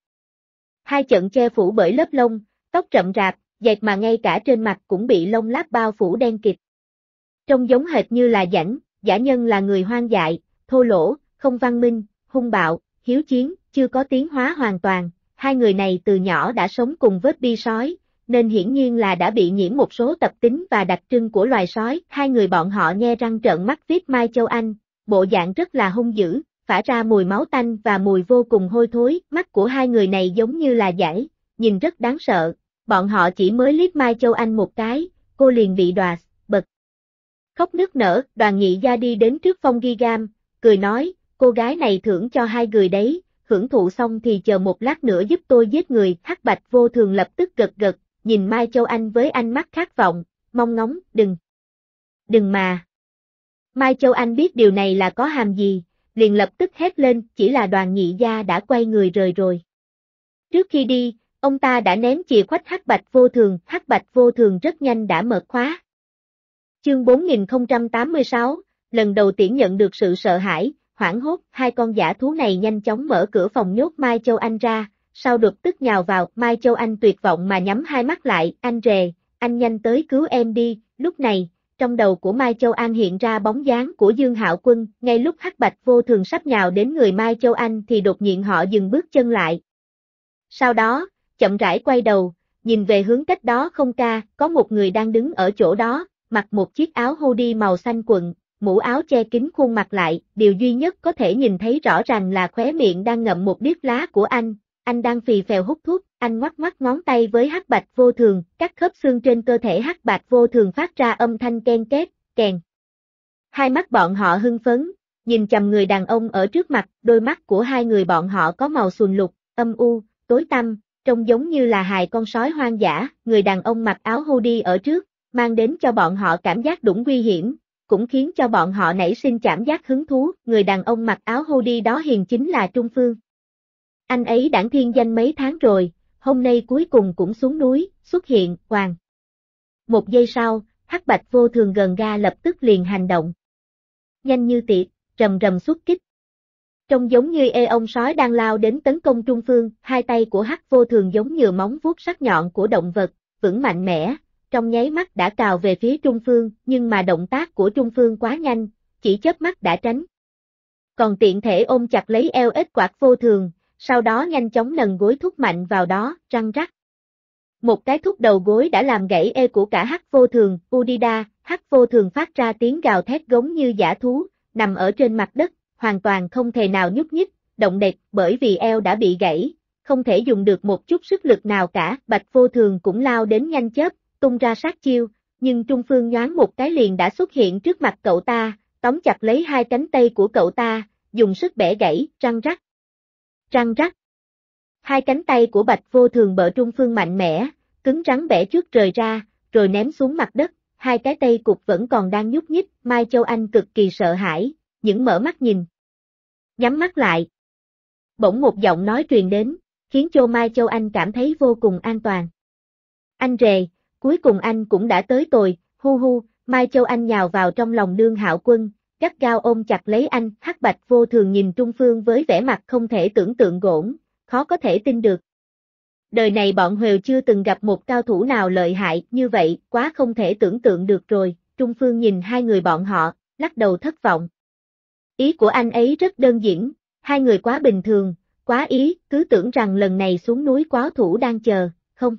hai chân che phủ bởi lớp lông, tóc rậm rạp, dẹt mà ngay cả trên mặt cũng bị lông láp bao phủ đen kịt. Trông giống hệt như là giả nhân, là người hoang dại, thô lỗ, không văn minh, hung bạo, hiếu chiến, chưa có tiến hóa hoàn toàn. Hai người này từ nhỏ đã sống cùng vết bi sói, nên hiển nhiên là đã bị nhiễm một số tập tính và đặc trưng của loài sói. Hai người bọn họ nhe răng trợn mắt viết Mai Châu Anh, bộ dạng rất là hung dữ, phả ra mùi máu tanh và mùi vô cùng hôi thối. Mắt của hai người này giống như là dải, nhìn rất đáng sợ. Bọn họ chỉ mới liếc Mai Châu Anh một cái, cô liền bị đọa, bật khóc nức nở. Đoàn Nhị Gia đi đến trước Phong Ghi Gam, cười nói, cô gái này thưởng cho hai người đấy, hưởng thụ xong thì chờ một lát nữa giúp tôi giết người. Hắc Bạch Vô Thường lập tức gật gật, nhìn Mai Châu Anh với ánh mắt khát vọng, mong ngóng, đừng mà. Mai Châu Anh biết điều này là có hàm gì, liền lập tức hét lên, chỉ là Đoàn Nhị Gia đã quay người rời rồi. Trước khi đi, ông ta đã ném chìa khóa Hắc Bạch Vô Thường rất nhanh đã mở khóa. Chương 4086, lần đầu tiên nhận được sự sợ hãi, hoảng hốt, hai con dã thú này nhanh chóng mở cửa phòng nhốt Mai Châu Anh ra, sau đột tức nhào vào. Mai Châu Anh tuyệt vọng mà nhắm hai mắt lại, anh rề, anh nhanh tới cứu em đi. Lúc này, trong đầu của Mai Châu Anh hiện ra bóng dáng của Dương Hạo Quân, ngay lúc Hắc Bạch Vô Thường sắp nhào đến người Mai Châu Anh thì đột nhiên họ dừng bước chân lại. Sau đó, chậm rãi quay đầu, nhìn về hướng cách đó không xa, có một người đang đứng ở chỗ đó, mặc một chiếc áo hoodie màu xanh quận, mũ áo che kín khuôn mặt lại, điều duy nhất có thể nhìn thấy rõ ràng là khóe miệng đang ngậm một điếu lá của anh đang phì phèo hút thuốc. Anh ngoắc ngoắc ngón tay với Hắc Bạch Vô Thường, các khớp xương trên cơ thể Hắc Bạch Vô Thường phát ra âm thanh ken két, kèn. Hai mắt bọn họ hưng phấn, nhìn chằm người đàn ông ở trước mặt, đôi mắt của hai người bọn họ có màu xuân lục, âm u, tối tăm, trông giống như là hài con sói hoang dã, người đàn ông mặc áo hoodie ở trước, mang đến cho bọn họ cảm giác đủng nguy hiểm, cũng khiến cho bọn họ nảy sinh cảm giác hứng thú, người đàn ông mặc áo hoodie đó hiền chính là Trung Phương. Anh ấy đãng thiên danh mấy tháng rồi, hôm nay cuối cùng cũng xuống núi, xuất hiện, hoàng. Một giây sau, Hắc Bạch Vô Thường gần ga lập tức liền hành động. Nhanh như tiệp, rầm rầm xuất kích. Trông giống như ông sói đang lao đến tấn công Trung Phương, hai tay của Hắc Vô Thường giống như móng vuốt sắc nhọn của động vật, vững mạnh mẽ, trong nháy mắt đã cào về phía Trung Phương, nhưng mà động tác của Trung Phương quá nhanh, chỉ chớp mắt đã tránh. Còn tiện thể ôm chặt lấy eo ếch quạt Vô Thường, sau đó nhanh chóng nần gối thúc mạnh vào đó, răng rắc. Một cái thúc đầu gối đã làm gãy ê của cả Hắc Vô Thường, Udida, Hắc Vô Thường phát ra tiếng gào thét giống như dã thú, nằm ở trên mặt đất, hoàn toàn không thể nào nhúc nhích, động đậy, bởi vì eo đã bị gãy, không thể dùng được một chút sức lực nào cả, Bạch Vô Thường cũng lao đến nhanh chớp, tung ra sát chiêu, nhưng Trung Phương nhoáng một cái liền đã xuất hiện trước mặt cậu ta, tóm chặt lấy hai cánh tay của cậu ta, dùng sức bẻ gãy, răng rắc. Răng rắc. Hai cánh tay của Bạch Vô Thường bợ Trung Phương mạnh mẽ, cứng rắn bẻ trước rời ra, rồi ném xuống mặt đất, hai cái tay cục vẫn còn đang nhúc nhích, Mai Châu Anh cực kỳ sợ hãi, những mở mắt nhìn. Nhắm mắt lại. Bỗng một giọng nói truyền đến, khiến cho Mai Châu Anh cảm thấy vô cùng an toàn. Anh rề, cuối cùng anh cũng đã tới rồi, hu hu, Mai Châu Anh nhào vào trong lòng Đương Hạo Quân, gắt gao ôm chặt lấy anh, Hắc Bạch Vô Thường nhìn Trung Phương với vẻ mặt không thể tưởng tượng gỗn, khó có thể tin được. Đời này bọn Huều chưa từng gặp một cao thủ nào lợi hại như vậy, quá không thể tưởng tượng được rồi, Trung Phương nhìn hai người bọn họ, lắc đầu thất vọng. Ý của anh ấy rất đơn giản, hai người quá bình thường, quá ý, cứ tưởng rằng lần này xuống núi có thủ đang chờ, không.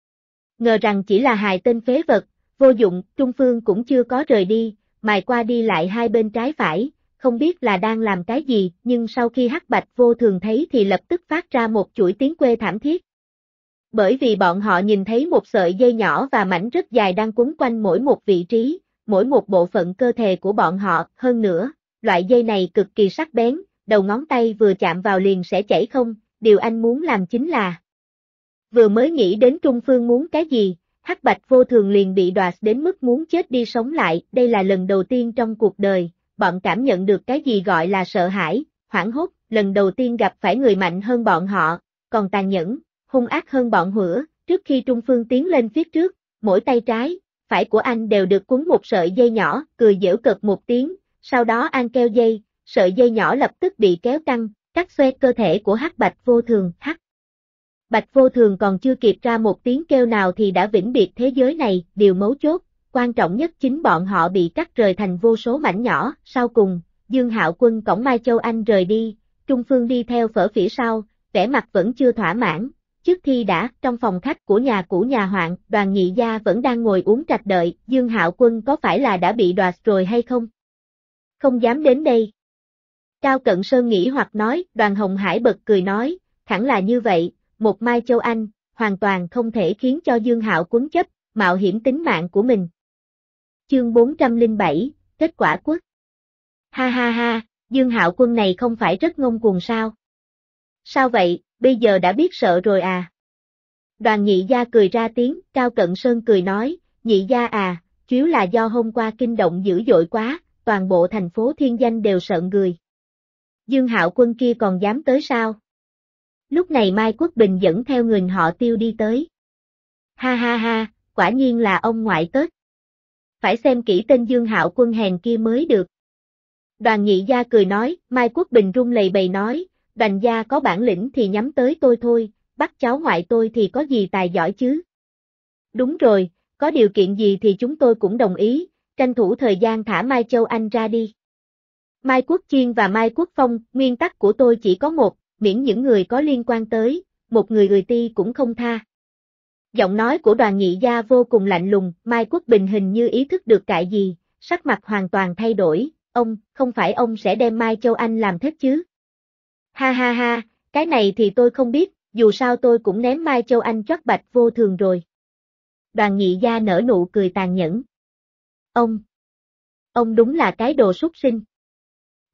Ngờ rằng chỉ là hài tên phế vật, vô dụng, Trung Phương cũng chưa có rời đi, mài qua đi lại hai bên trái phải, không biết là đang làm cái gì, nhưng sau khi Hắc Bạch Vô Thường thấy thì lập tức phát ra một chuỗi tiếng kêu thảm thiết. Bởi vì bọn họ nhìn thấy một sợi dây nhỏ và mảnh rất dài đang quấn quanh mỗi một vị trí, mỗi một bộ phận cơ thể của bọn họ, hơn nữa, loại dây này cực kỳ sắc bén, đầu ngón tay vừa chạm vào liền sẽ chảy không, điều anh muốn làm chính là. Vừa mới nghĩ đến Trung Phương muốn cái gì, Hắc Bạch Vô Thường liền bị đọa đến mức muốn chết đi sống lại, đây là lần đầu tiên trong cuộc đời, bọn cảm nhận được cái gì gọi là sợ hãi, hoảng hốt, lần đầu tiên gặp phải người mạnh hơn bọn họ, còn tàn nhẫn, hung ác hơn bọn hủa, trước khi Trung Phương tiến lên phía trước, mỗi tay trái, phải của anh đều được quấn một sợi dây nhỏ, cười giễu cợt một tiếng, sau đó an keo dây, sợi dây nhỏ lập tức bị kéo căng, cắt xoét cơ thể của Hắc Bạch Vô Thường, Bạch Vô Thường còn chưa kịp ra một tiếng kêu nào thì đã vĩnh biệt thế giới này, điều mấu chốt, quan trọng nhất chính bọn họ bị cắt rời thành vô số mảnh nhỏ, sau cùng, Dương Hạo Quân cõng Mai Châu Anh rời đi, Trung Phương đi theo phở phía sau, vẻ mặt vẫn chưa thỏa mãn, trước khi đã, trong phòng khách của nhà cũ nhà Hoạn, Đoàn Nhị Gia vẫn đang ngồi uống trạch đợi, Dương Hạo Quân có phải là đã bị đoạt rồi hay không? Không dám đến đây. Cao Cận Sơn nghĩ hoặc nói, Đoàn Hồng Hải bật cười nói, hẳn là như vậy. Một Mai Châu Anh, hoàn toàn không thể khiến cho Dương Hạo Quân chấp, mạo hiểm tính mạng của mình. Chương 407, kết quả quất. Ha ha ha, Dương Hạo Quân này không phải rất ngông cuồng sao? Sao vậy, bây giờ đã biết sợ rồi à? Đoàn Nhị Gia cười ra tiếng, Cao Cận Sơn cười nói, Nhị Gia à, chiếu là do hôm qua kinh động dữ dội quá, toàn bộ thành phố Thiên Danh đều sợn người. Dương Hạo Quân kia còn dám tới sao? Lúc này Mai Quốc Bình dẫn theo người họ Tiêu đi tới. Ha ha ha, quả nhiên là ông ngoại Tết. Phải xem kỹ tên Dương Hạo Quân hèn kia mới được. Đoàn Nhị Gia cười nói, Mai Quốc Bình run lẩy bẩy nói, Đoàn gia có bản lĩnh thì nhắm tới tôi thôi, bắt cháu ngoại tôi thì có gì tài giỏi chứ. Đúng rồi, có điều kiện gì thì chúng tôi cũng đồng ý, tranh thủ thời gian thả Mai Châu Anh ra đi. Mai Quốc Chiên và Mai Quốc Phong, nguyên tắc của tôi chỉ có một, miễn những người có liên quan tới, một người ti cũng không tha. Giọng nói của Đoàn Nhị Gia vô cùng lạnh lùng, Mai Quốc Bình hình như ý thức được cái gì, sắc mặt hoàn toàn thay đổi, không phải ông sẽ đem Mai Châu Anh làm thết chứ? Ha ha ha, cái này thì tôi không biết, dù sao tôi cũng ném Mai Châu Anh trót Bạch Vô Thường rồi. Đoàn Nhị Gia nở nụ cười tàn nhẫn. Ông đúng là cái đồ súc sinh.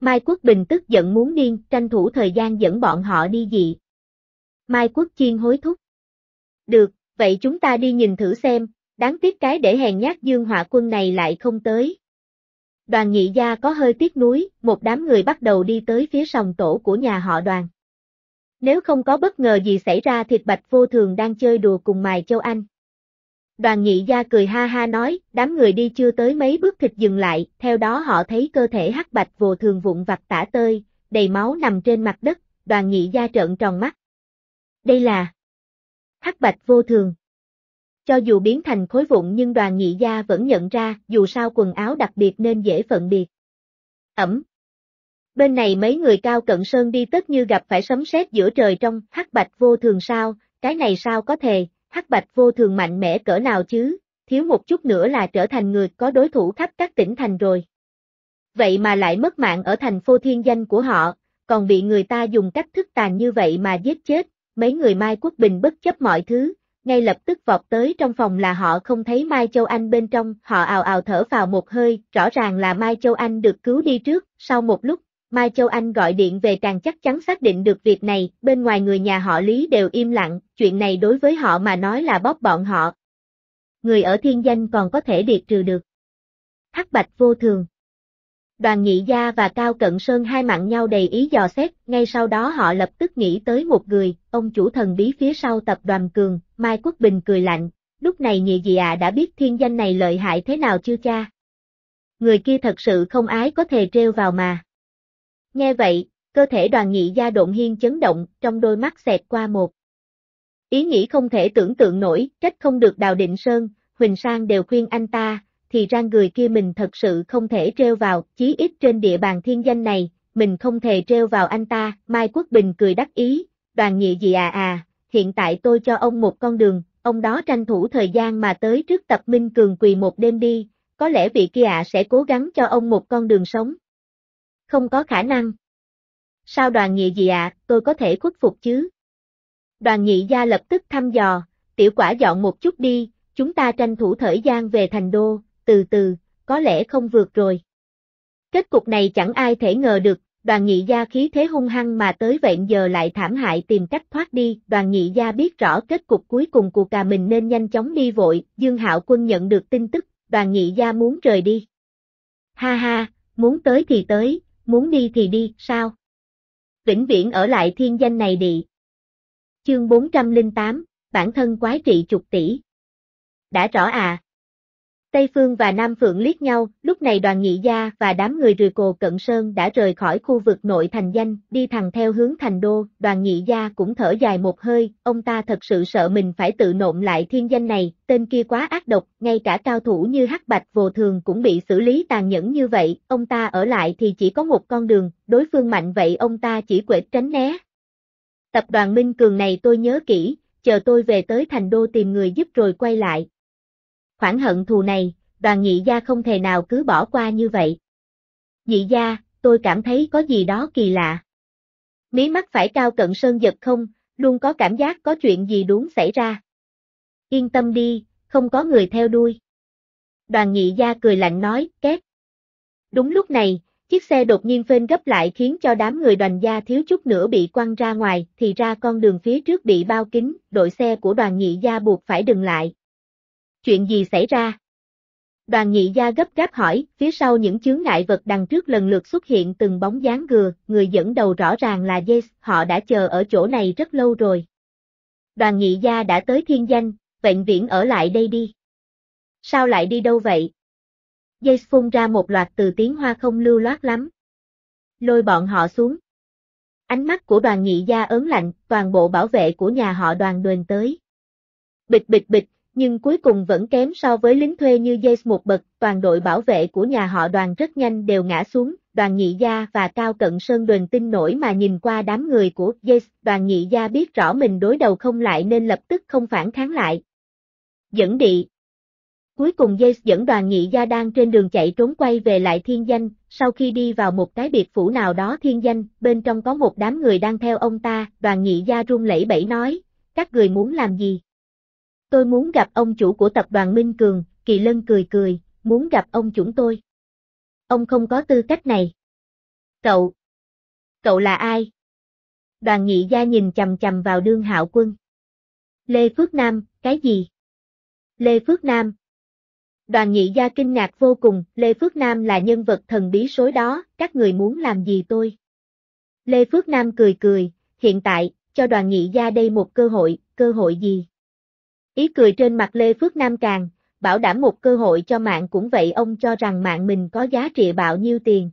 Mai Quốc Bình tức giận muốn điên, tranh thủ thời gian dẫn bọn họ đi dị. Mai Quốc Chiên hối thúc. Được, vậy chúng ta đi nhìn thử xem, đáng tiếc cái để hèn nhát Dương Họa Quân này lại không tới. Đoàn Nhị Gia có hơi tiếc nuối, một đám người bắt đầu đi tới phía sòng tổ của nhà họ Đoàn. Nếu không có bất ngờ gì xảy ra thì Bạch Vô Thường đang chơi đùa cùng Mài Châu Anh. Đoàn Nhị Gia cười ha ha nói, đám người đi chưa tới mấy bước thịt dừng lại, theo đó họ thấy cơ thể hắc Bạch Vô Thường vụn vặt tả tơi, đầy máu nằm trên mặt đất, Đoàn Nhị Gia trợn tròn mắt. Đây là hắc Bạch Vô Thường. Cho dù biến thành khối vụn nhưng Đoàn Nhị Gia vẫn nhận ra, dù sao quần áo đặc biệt nên dễ phân biệt. Bên này mấy người Cao Cận Sơn đi tất như gặp phải sấm sét giữa trời trong, hắc Bạch Vô Thường sao, cái này sao có thể, hắc Bạch Vô Thường mạnh mẽ cỡ nào chứ, thiếu một chút nữa là trở thành người có đối thủ khắp các tỉnh thành rồi. Vậy mà lại mất mạng ở thành Phô Thiên Danh của họ, còn bị người ta dùng cách thức tàn như vậy mà giết chết, mấy người Mai Quốc Bình bất chấp mọi thứ, ngay lập tức vọt tới trong phòng là họ không thấy Mai Châu Anh bên trong, họ ào ào thở vào một hơi, rõ ràng là Mai Châu Anh được cứu đi trước, sau một lúc, Mai Châu Anh gọi điện về càng chắc chắn xác định được việc này, bên ngoài người nhà họ Lý đều im lặng, chuyện này đối với họ mà nói là bóp bọn họ. Người ở Thiên Danh còn có thể điệt trừ được. hắc Bạch Vô Thường. Đoàn Nhị Gia và Cao Cận Sơn hai mặn nhau đầy ý dò xét, ngay sau đó họ lập tức nghĩ tới một người, ông chủ thần bí phía sau tập đoàn Cường, Mai Quốc Bình cười lạnh, lúc này Nhị Dị đã biết Thiên Danh này lợi hại thế nào chưa cha? Người kia thật sự không ái có thể trêu vào mà. Nghe vậy, cơ thể Đoàn Nhị Gia đột nhiên chấn động, trong đôi mắt xẹt qua một ý nghĩ không thể tưởng tượng nổi, trách không được Đào Định Sơn, Huỳnh Sang đều khuyên anh ta, thì ra người kia mình thật sự không thể trêu vào, chí ít trên địa bàn Thiên Danh này, mình không thể trêu vào anh ta, Mai Quốc Bình cười đắc ý, Đoàn Nhị Dị hiện tại tôi cho ông một con đường, ông đó tranh thủ thời gian mà tới trước Tập Minh Cường quỳ một đêm đi, có lẽ vị kia sẽ cố gắng cho ông một con đường sống. Không có khả năng. Sao Đoàn Nhị Dị tôi có thể khuất phục chứ? Đoàn Nhị Gia lập tức thăm dò, tiểu quả dọn một chút đi, chúng ta tranh thủ thời gian về thành đô, từ từ, có lẽ không vượt rồi. Kết cục này chẳng ai thể ngờ được, Đoàn Nhị Gia khí thế hung hăng mà tới vậy giờ lại thảm hại tìm cách thoát đi, Đoàn Nhị Gia biết rõ kết cục cuối cùng của cả mình nên nhanh chóng đi vội, Dương Hạo Quân nhận được tin tức, Đoàn Nhị Gia muốn rời đi. Ha ha, muốn tới thì tới, muốn đi thì đi, sao? Vĩnh viễn ở lại Thiên Danh này đi. Chương 408, bản thân quái trị chục tỷ. Đã rõ Tây Phương và Nam Phượng liếc nhau, lúc này Đoàn Nhị Gia và đám người Rùi Cồ Cận Sơn đã rời khỏi khu vực nội thành Danh, đi thẳng theo hướng thành đô, Đoàn Nhị Gia cũng thở dài một hơi, ông ta thật sự sợ mình phải tự nộn lại Thiên Danh này, tên kia quá ác độc, ngay cả cao thủ như hắc Bạch Vô Thường cũng bị xử lý tàn nhẫn như vậy, ông ta ở lại thì chỉ có một con đường, đối phương mạnh vậy ông ta chỉ quệt tránh né. Tập đoàn Minh Cường này tôi nhớ kỹ, chờ tôi về tới thành đô tìm người giúp rồi quay lại. Khoản hận thù này, Đoàn Nhị Gia không thể nào cứ bỏ qua như vậy. Nhị Gia, tôi cảm thấy có gì đó kỳ lạ. Mí mắt phải Cao Cận Sơn giật không, luôn có cảm giác có chuyện gì đúng xảy ra. Yên tâm đi, không có người theo đuôi. Đoàn Nhị Gia cười lạnh nói, két. Đúng lúc này, chiếc xe đột nhiên phanh gấp lại khiến cho đám người Đoàn gia thiếu chút nữa bị quăng ra ngoài, thì ra con đường phía trước bị bao kín, đội xe của Đoàn Nhị Gia buộc phải dừng lại. Chuyện gì xảy ra? Đoàn Nhị Gia gấp gáp hỏi, phía sau những chướng ngại vật đằng trước lần lượt xuất hiện từng bóng dáng người dẫn đầu rõ ràng là Yes, họ đã chờ ở chỗ này rất lâu rồi. Đoàn Nhị Gia đã tới Thiên Danh, vĩnh viễn ở lại đây đi. Sao lại đi đâu vậy? Yes phun ra một loạt từ tiếng Hoa không lưu loát lắm. Lôi bọn họ xuống. Ánh mắt của Đoàn Nhị Gia ớn lạnh, toàn bộ bảo vệ của nhà họ Đoàn đuền tới. Bịch bịch bịch, nhưng cuối cùng vẫn kém so với lính thuê như Yes một bậc, toàn đội bảo vệ của nhà họ Đoàn rất nhanh đều ngã xuống, Đoàn Nhị Gia và Cao Cận Sơn đuền tin nổi mà nhìn qua đám người của Yes, Đoàn Nhị Gia biết rõ mình đối đầu không lại nên lập tức không phản kháng lại. Dẫn đi. Cuối cùng Yes dẫn Đoàn Nhị Gia đang trên đường chạy trốn quay về lại Thiên Danh, sau khi đi vào một cái biệt phủ nào đó Thiên Danh, bên trong có một đám người đang theo ông ta, Đoàn Nhị Gia run lẩy bẩy nói, các người muốn làm gì? Tôi muốn gặp ông chủ của tập đoàn Minh Cường, Kỳ Lân cười cười, muốn gặp ông chủ tôi. Ông không có tư cách này. Cậu là ai? Đoàn Nhị Gia nhìn chằm chằm vào Đương Hạo Quân. Lê Phước Nam, cái gì? Lê Phước Nam. Đoàn Nhị Gia kinh ngạc vô cùng, Lê Phước Nam là nhân vật thần bí sối đó, các người muốn làm gì tôi? Lê Phước Nam cười cười, hiện tại, cho Đoàn Nhị Gia đây một cơ hội gì? Ý cười trên mặt Lê Phước Nam càng, bảo đảm một cơ hội cho mạng cũng vậy, ông cho rằng mạng mình có giá trị bao nhiêu tiền?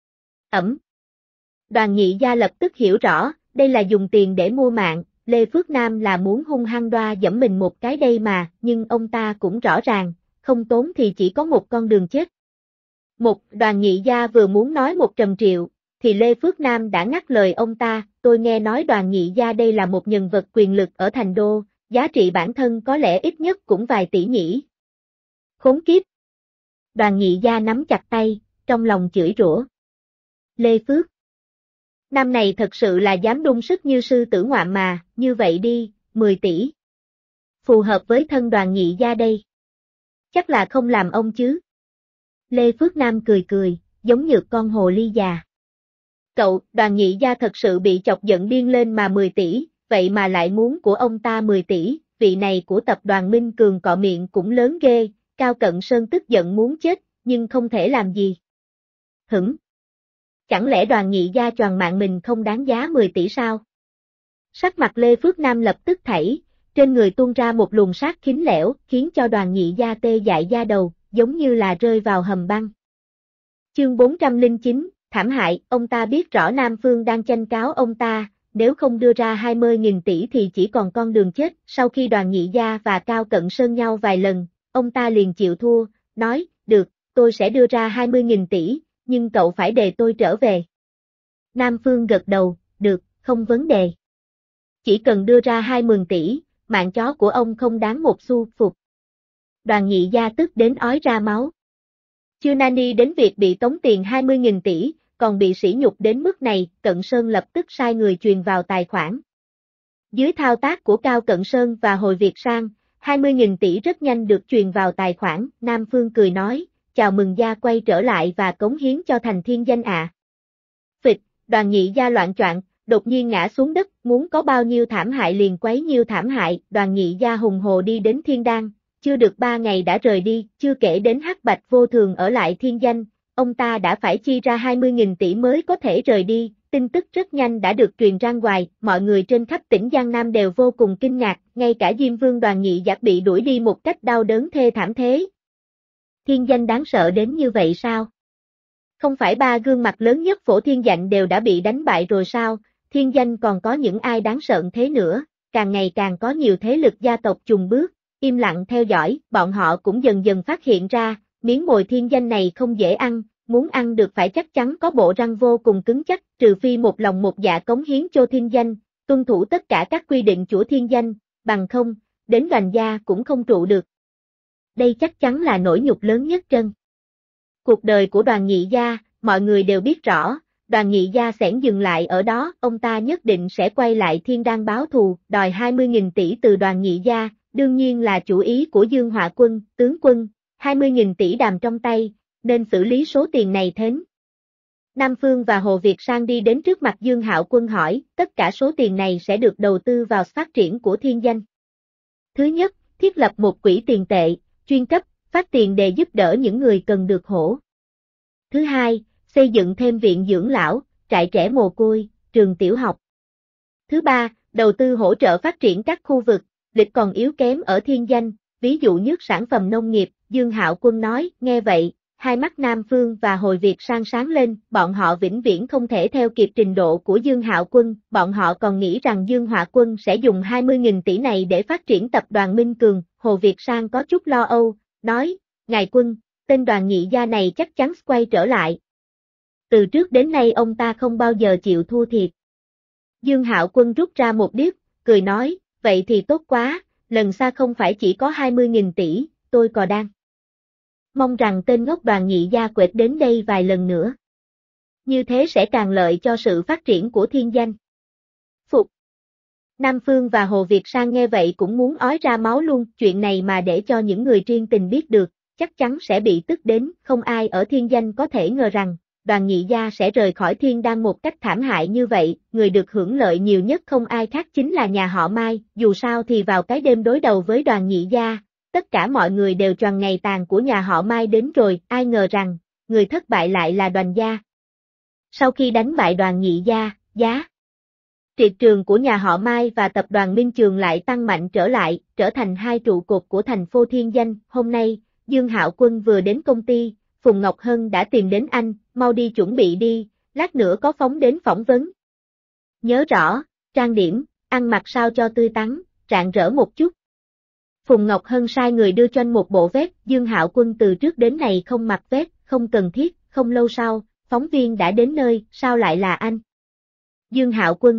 Đoàn Nhị Gia lập tức hiểu rõ, đây là dùng tiền để mua mạng, Lê Phước Nam là muốn hung hăng đoa dẫm mình một cái đây mà, nhưng ông ta cũng rõ ràng, không tốn thì chỉ có một con đường chết. Đoàn Nhị Gia vừa muốn nói 100 triệu, thì Lê Phước Nam đã ngắt lời ông ta, tôi nghe nói Đoàn Nhị Gia đây là một nhân vật quyền lực ở thành đô, giá trị bản thân có lẽ ít nhất cũng vài tỷ nhỉ. Khốn kiếp! Đoàn Nhị Gia nắm chặt tay, trong lòng chửi rủa. Lê Phước Nam này thật sự là dám đung sức như sư tử ngoạm mà, như vậy đi, 10 tỷ. Phù hợp với thân Đoàn Nhị Gia đây. Chắc là không làm ông chứ. Lê Phước Nam cười, giống như con hồ ly già. Đoàn Nhị Gia thật sự bị chọc giận điên lên mà 10 tỷ, vậy mà lại muốn của ông ta 10 tỷ, vị này của tập đoàn Minh Cường cọ miệng cũng lớn ghê, Cao Cận Sơn tức giận muốn chết, nhưng không thể làm gì. Chẳng lẽ Đoàn Nhị Gia choàng mạng mình không đáng giá 10 tỷ sao? Sắc mặt Lê Phước Nam lập tức thảy, trên người tuôn ra một luồng sát khín lẽo, khiến cho Đoàn Nhị Gia tê dại da đầu, giống như là rơi vào hầm băng. Chương 409, thảm hại, ông ta biết rõ Nam Phương đang tranh cáo ông ta, nếu không đưa ra 20.000 tỷ thì chỉ còn con đường chết. Sau khi Đoàn Nhị Gia và Cao Cận Sơn nhau vài lần, ông ta liền chịu thua, nói, được, tôi sẽ đưa ra 20.000 tỷ, nhưng cậu phải đề tôi trở về. Nam Phương gật đầu, được, không vấn đề. Chỉ cần đưa ra 20 tỷ, mạng chó của ông không đáng một xu. Phục. Đoàn Nhị Gia tức đến ói ra máu. Chưa nani đến việc bị tống tiền 20.000 tỷ, còn bị sỉ nhục đến mức này, Cận Sơn lập tức sai người truyền vào tài khoản. Dưới thao tác của Cao Cận Sơn và Hồi Việt Sang, 20.000 tỷ rất nhanh được truyền vào tài khoản, Nam Phương cười nói, chào mừng Gia quay trở lại và cống hiến cho thành thiên danh ạ. Phịch, Đoàn Nhị Gia loạn choạng, đột nhiên ngã xuống đất, muốn có bao nhiêu thảm hại liền quấy nhiêu thảm hại, Đoàn Nhị Gia hùng hồ đi đến thiên đan, chưa được 3 ngày đã rời đi, chưa kể đến Hắc Bạch Vô Thường ở lại thiên danh, ông ta đã phải chi ra 20.000 tỷ mới có thể rời đi, tin tức rất nhanh đã được truyền ra ngoài, mọi người trên khắp tỉnh Giang Nam đều vô cùng kinh ngạc, ngay cả Diêm Vương Đoàn Nhị Gia bị đuổi đi một cách đau đớn thê thảm thế. Thiên danh đáng sợ đến như vậy sao? Không phải 3 gương mặt lớn nhất Phổ Thiên Dạnh đều đã bị đánh bại rồi sao? Thiên danh còn có những ai đáng sợ thế nữa? Càng ngày càng có nhiều thế lực gia tộc chùng bước, im lặng theo dõi, bọn họ cũng dần dần phát hiện ra, miếng mồi thiên danh này không dễ ăn, muốn ăn được phải chắc chắn có bộ răng vô cùng cứng chắc, trừ phi một lòng một dạ cống hiến cho thiên danh, tuân thủ tất cả các quy định của thiên danh, bằng không, đến Đoàn Gia cũng không trụ được. Đây chắc chắn là nỗi nhục lớn nhất trân. Cuộc đời của Đoàn Nhị Gia, mọi người đều biết rõ, Đoàn Nhị Gia sẽ dừng lại ở đó, ông ta nhất định sẽ quay lại thiên đan báo thù, đòi 20.000 tỷ từ Đoàn Nhị Gia, đương nhiên là chủ ý của Dương Họa Quân, tướng quân, 20.000 tỷ đàm trong tay, nên xử lý số tiền này thến. Nam Phương và Hồ Việt Sang đi đến trước mặt Dương Hạo Quân hỏi, tất cả số tiền này sẽ được đầu tư vào phát triển của thiên danh. Thứ nhất, thiết lập một quỹ tiền tệ, chuyên cấp, phát tiền để giúp đỡ những người cần được hỗ. Thứ hai, xây dựng thêm viện dưỡng lão, trại trẻ mồ côi, trường tiểu học. Thứ ba, đầu tư hỗ trợ phát triển các khu vực, lịch còn yếu kém ở thiên danh, ví dụ như sản phẩm nông nghiệp, Dương Hạo Quân nói, nghe vậy, hai mắt Nam Phương và Hồi Việt Sang sáng lên, bọn họ vĩnh viễn không thể theo kịp trình độ của Dương Hạo Quân, bọn họ còn nghĩ rằng Dương Họa Quân sẽ dùng 20.000 tỷ này để phát triển tập đoàn Minh Cường, Hồ Việt Sang có chút lo âu, nói, ngài Quân, tên Đoàn Nhị Gia này chắc chắn quay trở lại. Từ trước đến nay ông ta không bao giờ chịu thua thiệt. Dương Hạo Quân rút ra một điếc, cười nói, vậy thì tốt quá, lần sau không phải chỉ có 20.000 tỷ, tôi còn đang mong rằng tên ngốc Đoàn Nhị Gia quệt đến đây vài lần nữa. Như thế sẽ càng lợi cho sự phát triển của thiên danh. Phục. Nam Phương và Hồ Việt Sang nghe vậy cũng muốn ói ra máu luôn, chuyện này mà để cho những người triên tình biết được, chắc chắn sẽ bị tức đến, không ai ở thiên danh có thể ngờ rằng, Đoàn Nhị gia sẽ rời khỏi Thiên Đan một cách thảm hại như vậy, người được hưởng lợi nhiều nhất không ai khác chính là nhà họ Mai, dù sao thì vào cái đêm đối đầu với Đoàn Nhị gia, tất cả mọi người đều choàng ngày tàn của nhà họ Mai đến rồi, ai ngờ rằng, người thất bại lại là Đoàn gia. Sau khi đánh bại Đoàn Nhị gia, giá triệt trường của nhà họ Mai và tập đoàn Minh Trường lại tăng mạnh trở lại, trở thành hai trụ cột của thành phố Thiên Danh. Hôm nay, Dương Hạo Quân vừa đến công ty, Phùng Ngọc Hân đã tìm đến anh, mau đi chuẩn bị đi, lát nữa có phóng đến phỏng vấn. Nhớ rõ, trang điểm, ăn mặc sao cho tươi tắn, rạng rỡ một chút. Phùng Ngọc Hân sai người đưa cho anh một bộ vest, Dương Hạo Quân từ trước đến nay không mặc vest, không cần thiết, không lâu sau, phóng viên đã đến nơi, sao lại là anh? Dương Hạo Quân.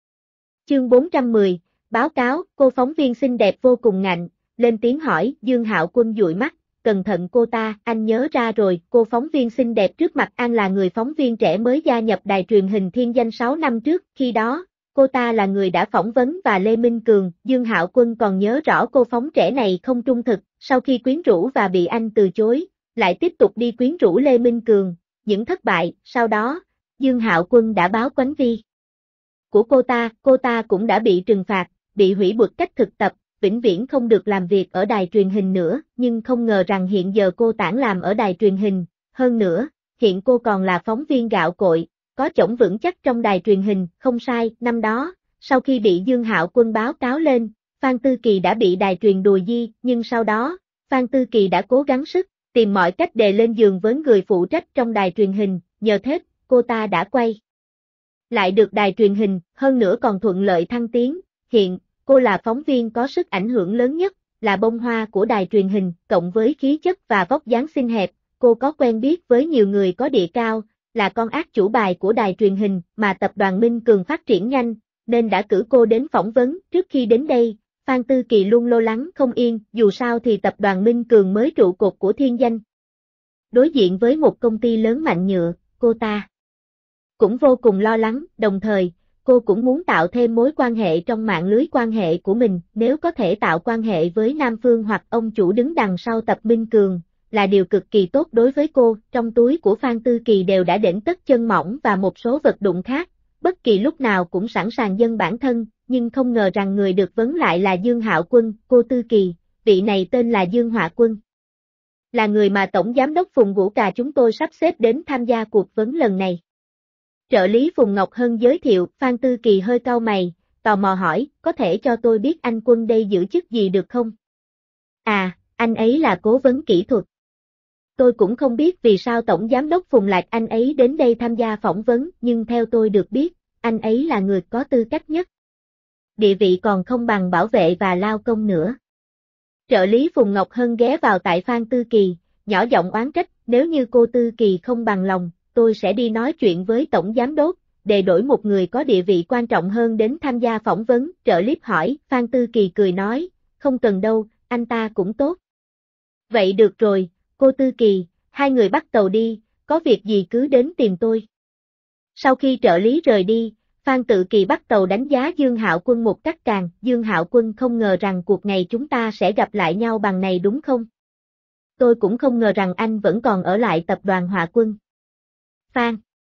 Chương 410, báo cáo, cô phóng viên xinh đẹp vô cùng ngạnh, lên tiếng hỏi, Dương Hạo Quân dụi mắt, cẩn thận cô ta, anh nhớ ra rồi, cô phóng viên xinh đẹp trước mặt anh là người phóng viên trẻ mới gia nhập đài truyền hình Thiên Danh 6 năm trước, khi đó, cô ta là người đã phỏng vấn và Lê Minh Cường, Dương Hạo Quân còn nhớ rõ cô phóng trẻ này không trung thực, sau khi quyến rũ và bị anh từ chối, lại tiếp tục đi quyến rũ Lê Minh Cường, những thất bại, sau đó, Dương Hạo Quân đã báo quánh vi của cô ta cũng đã bị trừng phạt, bị hủy buộc cách thực tập, vĩnh viễn không được làm việc ở đài truyền hình nữa, nhưng không ngờ rằng hiện giờ cô tản làm ở đài truyền hình, hơn nữa, hiện cô còn là phóng viên gạo cội, có chổng vững chắc trong đài truyền hình, không sai, năm đó, sau khi bị Dương Hạo Quân báo cáo lên, Phan Tư Kỳ đã bị đài truyền đùa di, nhưng sau đó, Phan Tư Kỳ đã cố gắng sức, tìm mọi cách đề lên giường với người phụ trách trong đài truyền hình, nhờ thế, cô ta đã quay lại được đài truyền hình, hơn nữa còn thuận lợi thăng tiến, hiện, cô là phóng viên có sức ảnh hưởng lớn nhất, là bông hoa của đài truyền hình, cộng với khí chất và vóc dáng xinh hẹp, cô có quen biết với nhiều người có địa cao, là con át chủ bài của đài truyền hình, mà tập đoàn Minh Cường phát triển nhanh, nên đã cử cô đến phỏng vấn, trước khi đến đây, Phan Tư Kỳ luôn lo lắng không yên, dù sao thì tập đoàn Minh Cường mới trụ cột của Thiên Danh. Đối diện với một công ty lớn mạnh nhựa, cô ta cũng vô cùng lo lắng, đồng thời, cô cũng muốn tạo thêm mối quan hệ trong mạng lưới quan hệ của mình, nếu có thể tạo quan hệ với Nam Phương hoặc ông chủ đứng đằng sau tập Minh Cường, là điều cực kỳ tốt đối với cô, trong túi của Phan Tư Kỳ đều đã đễnh tất chân mỏng và một số vật dụng khác, bất kỳ lúc nào cũng sẵn sàng dâng bản thân, nhưng không ngờ rằng người được vấn lại là Dương Hạo Quân, cô Tư Kỳ, vị này tên là Dương Họa Quân. Là người mà Tổng Giám đốc Phùng Vũ Cà chúng tôi sắp xếp đến tham gia cuộc vấn lần này. Trợ lý Phùng Ngọc Hân giới thiệu, Phan Tư Kỳ hơi cau mày, tò mò hỏi, có thể cho tôi biết anh Quân đây giữ chức gì được không? À, anh ấy là cố vấn kỹ thuật. Tôi cũng không biết vì sao Tổng Giám đốc Phùng lạc anh ấy đến đây tham gia phỏng vấn, nhưng theo tôi được biết, anh ấy là người có tư cách nhất. Địa vị còn không bằng bảo vệ và lao công nữa. Trợ lý Phùng Ngọc Hân ghé vào tại Phan Tư Kỳ, nhỏ giọng oán trách, nếu như cô Tư Kỳ không bằng lòng, tôi sẽ đi nói chuyện với Tổng Giám đốc, để đổi một người có địa vị quan trọng hơn đến tham gia phỏng vấn, trợ lý hỏi, Phan Tư Kỳ cười nói, không cần đâu, anh ta cũng tốt. Vậy được rồi, cô Tư Kỳ, hai người bắt tàu đi, có việc gì cứ đến tìm tôi. Sau khi trợ lý rời đi, Phan Tự Kỳ bắt tàu đánh giá Dương Hạo Quân một cách càng, Dương Hạo Quân không ngờ rằng cuộc này chúng ta sẽ gặp lại nhau bằng này đúng không? Tôi cũng không ngờ rằng anh vẫn còn ở lại tập đoàn Họa Quân. Phan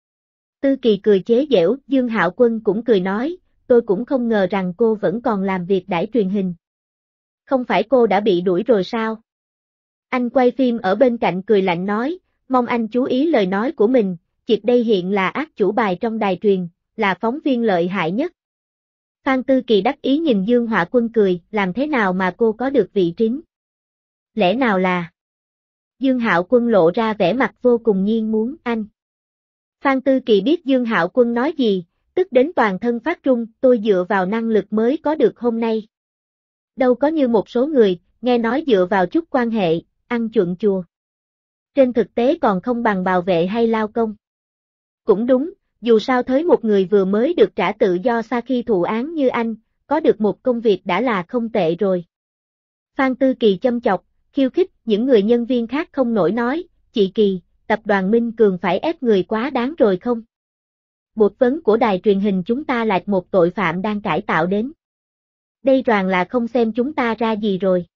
Tư Kỳ cười chế giễu, Dương Hạo Quân cũng cười nói, tôi cũng không ngờ rằng cô vẫn còn làm việc đài truyền hình. Không phải cô đã bị đuổi rồi sao? Anh quay phim ở bên cạnh cười lạnh nói, mong anh chú ý lời nói của mình, Chịp đây hiện là ác chủ bài trong đài truyền, là phóng viên lợi hại nhất. Phan Tư Kỳ đắc ý nhìn Dương Họa Quân cười, làm thế nào mà cô có được vị trí? Lẽ nào là? Dương Hạo Quân lộ ra vẻ mặt vô cùng nhiên muốn anh. Phan Tư Kỳ biết Dương Hạo Quân nói gì, tức đến toàn thân phát run, tôi dựa vào năng lực mới có được hôm nay. Đâu có như một số người, nghe nói dựa vào chút quan hệ, ăn chuận chùa. Trên thực tế còn không bằng bảo vệ hay lao công. Cũng đúng, dù sao thấy một người vừa mới được trả tự do sau khi thụ án như anh, có được một công việc đã là không tệ rồi. Phan Tư Kỳ châm chọc, khiêu khích, những người nhân viên khác không nổi nói, chị Kỳ, tập đoàn Minh Cường phải ép người quá đáng rồi không? Một vấn của đài truyền hình chúng ta là một tội phạm đang cải tạo đến. Đây toàn là không xem chúng ta ra gì rồi.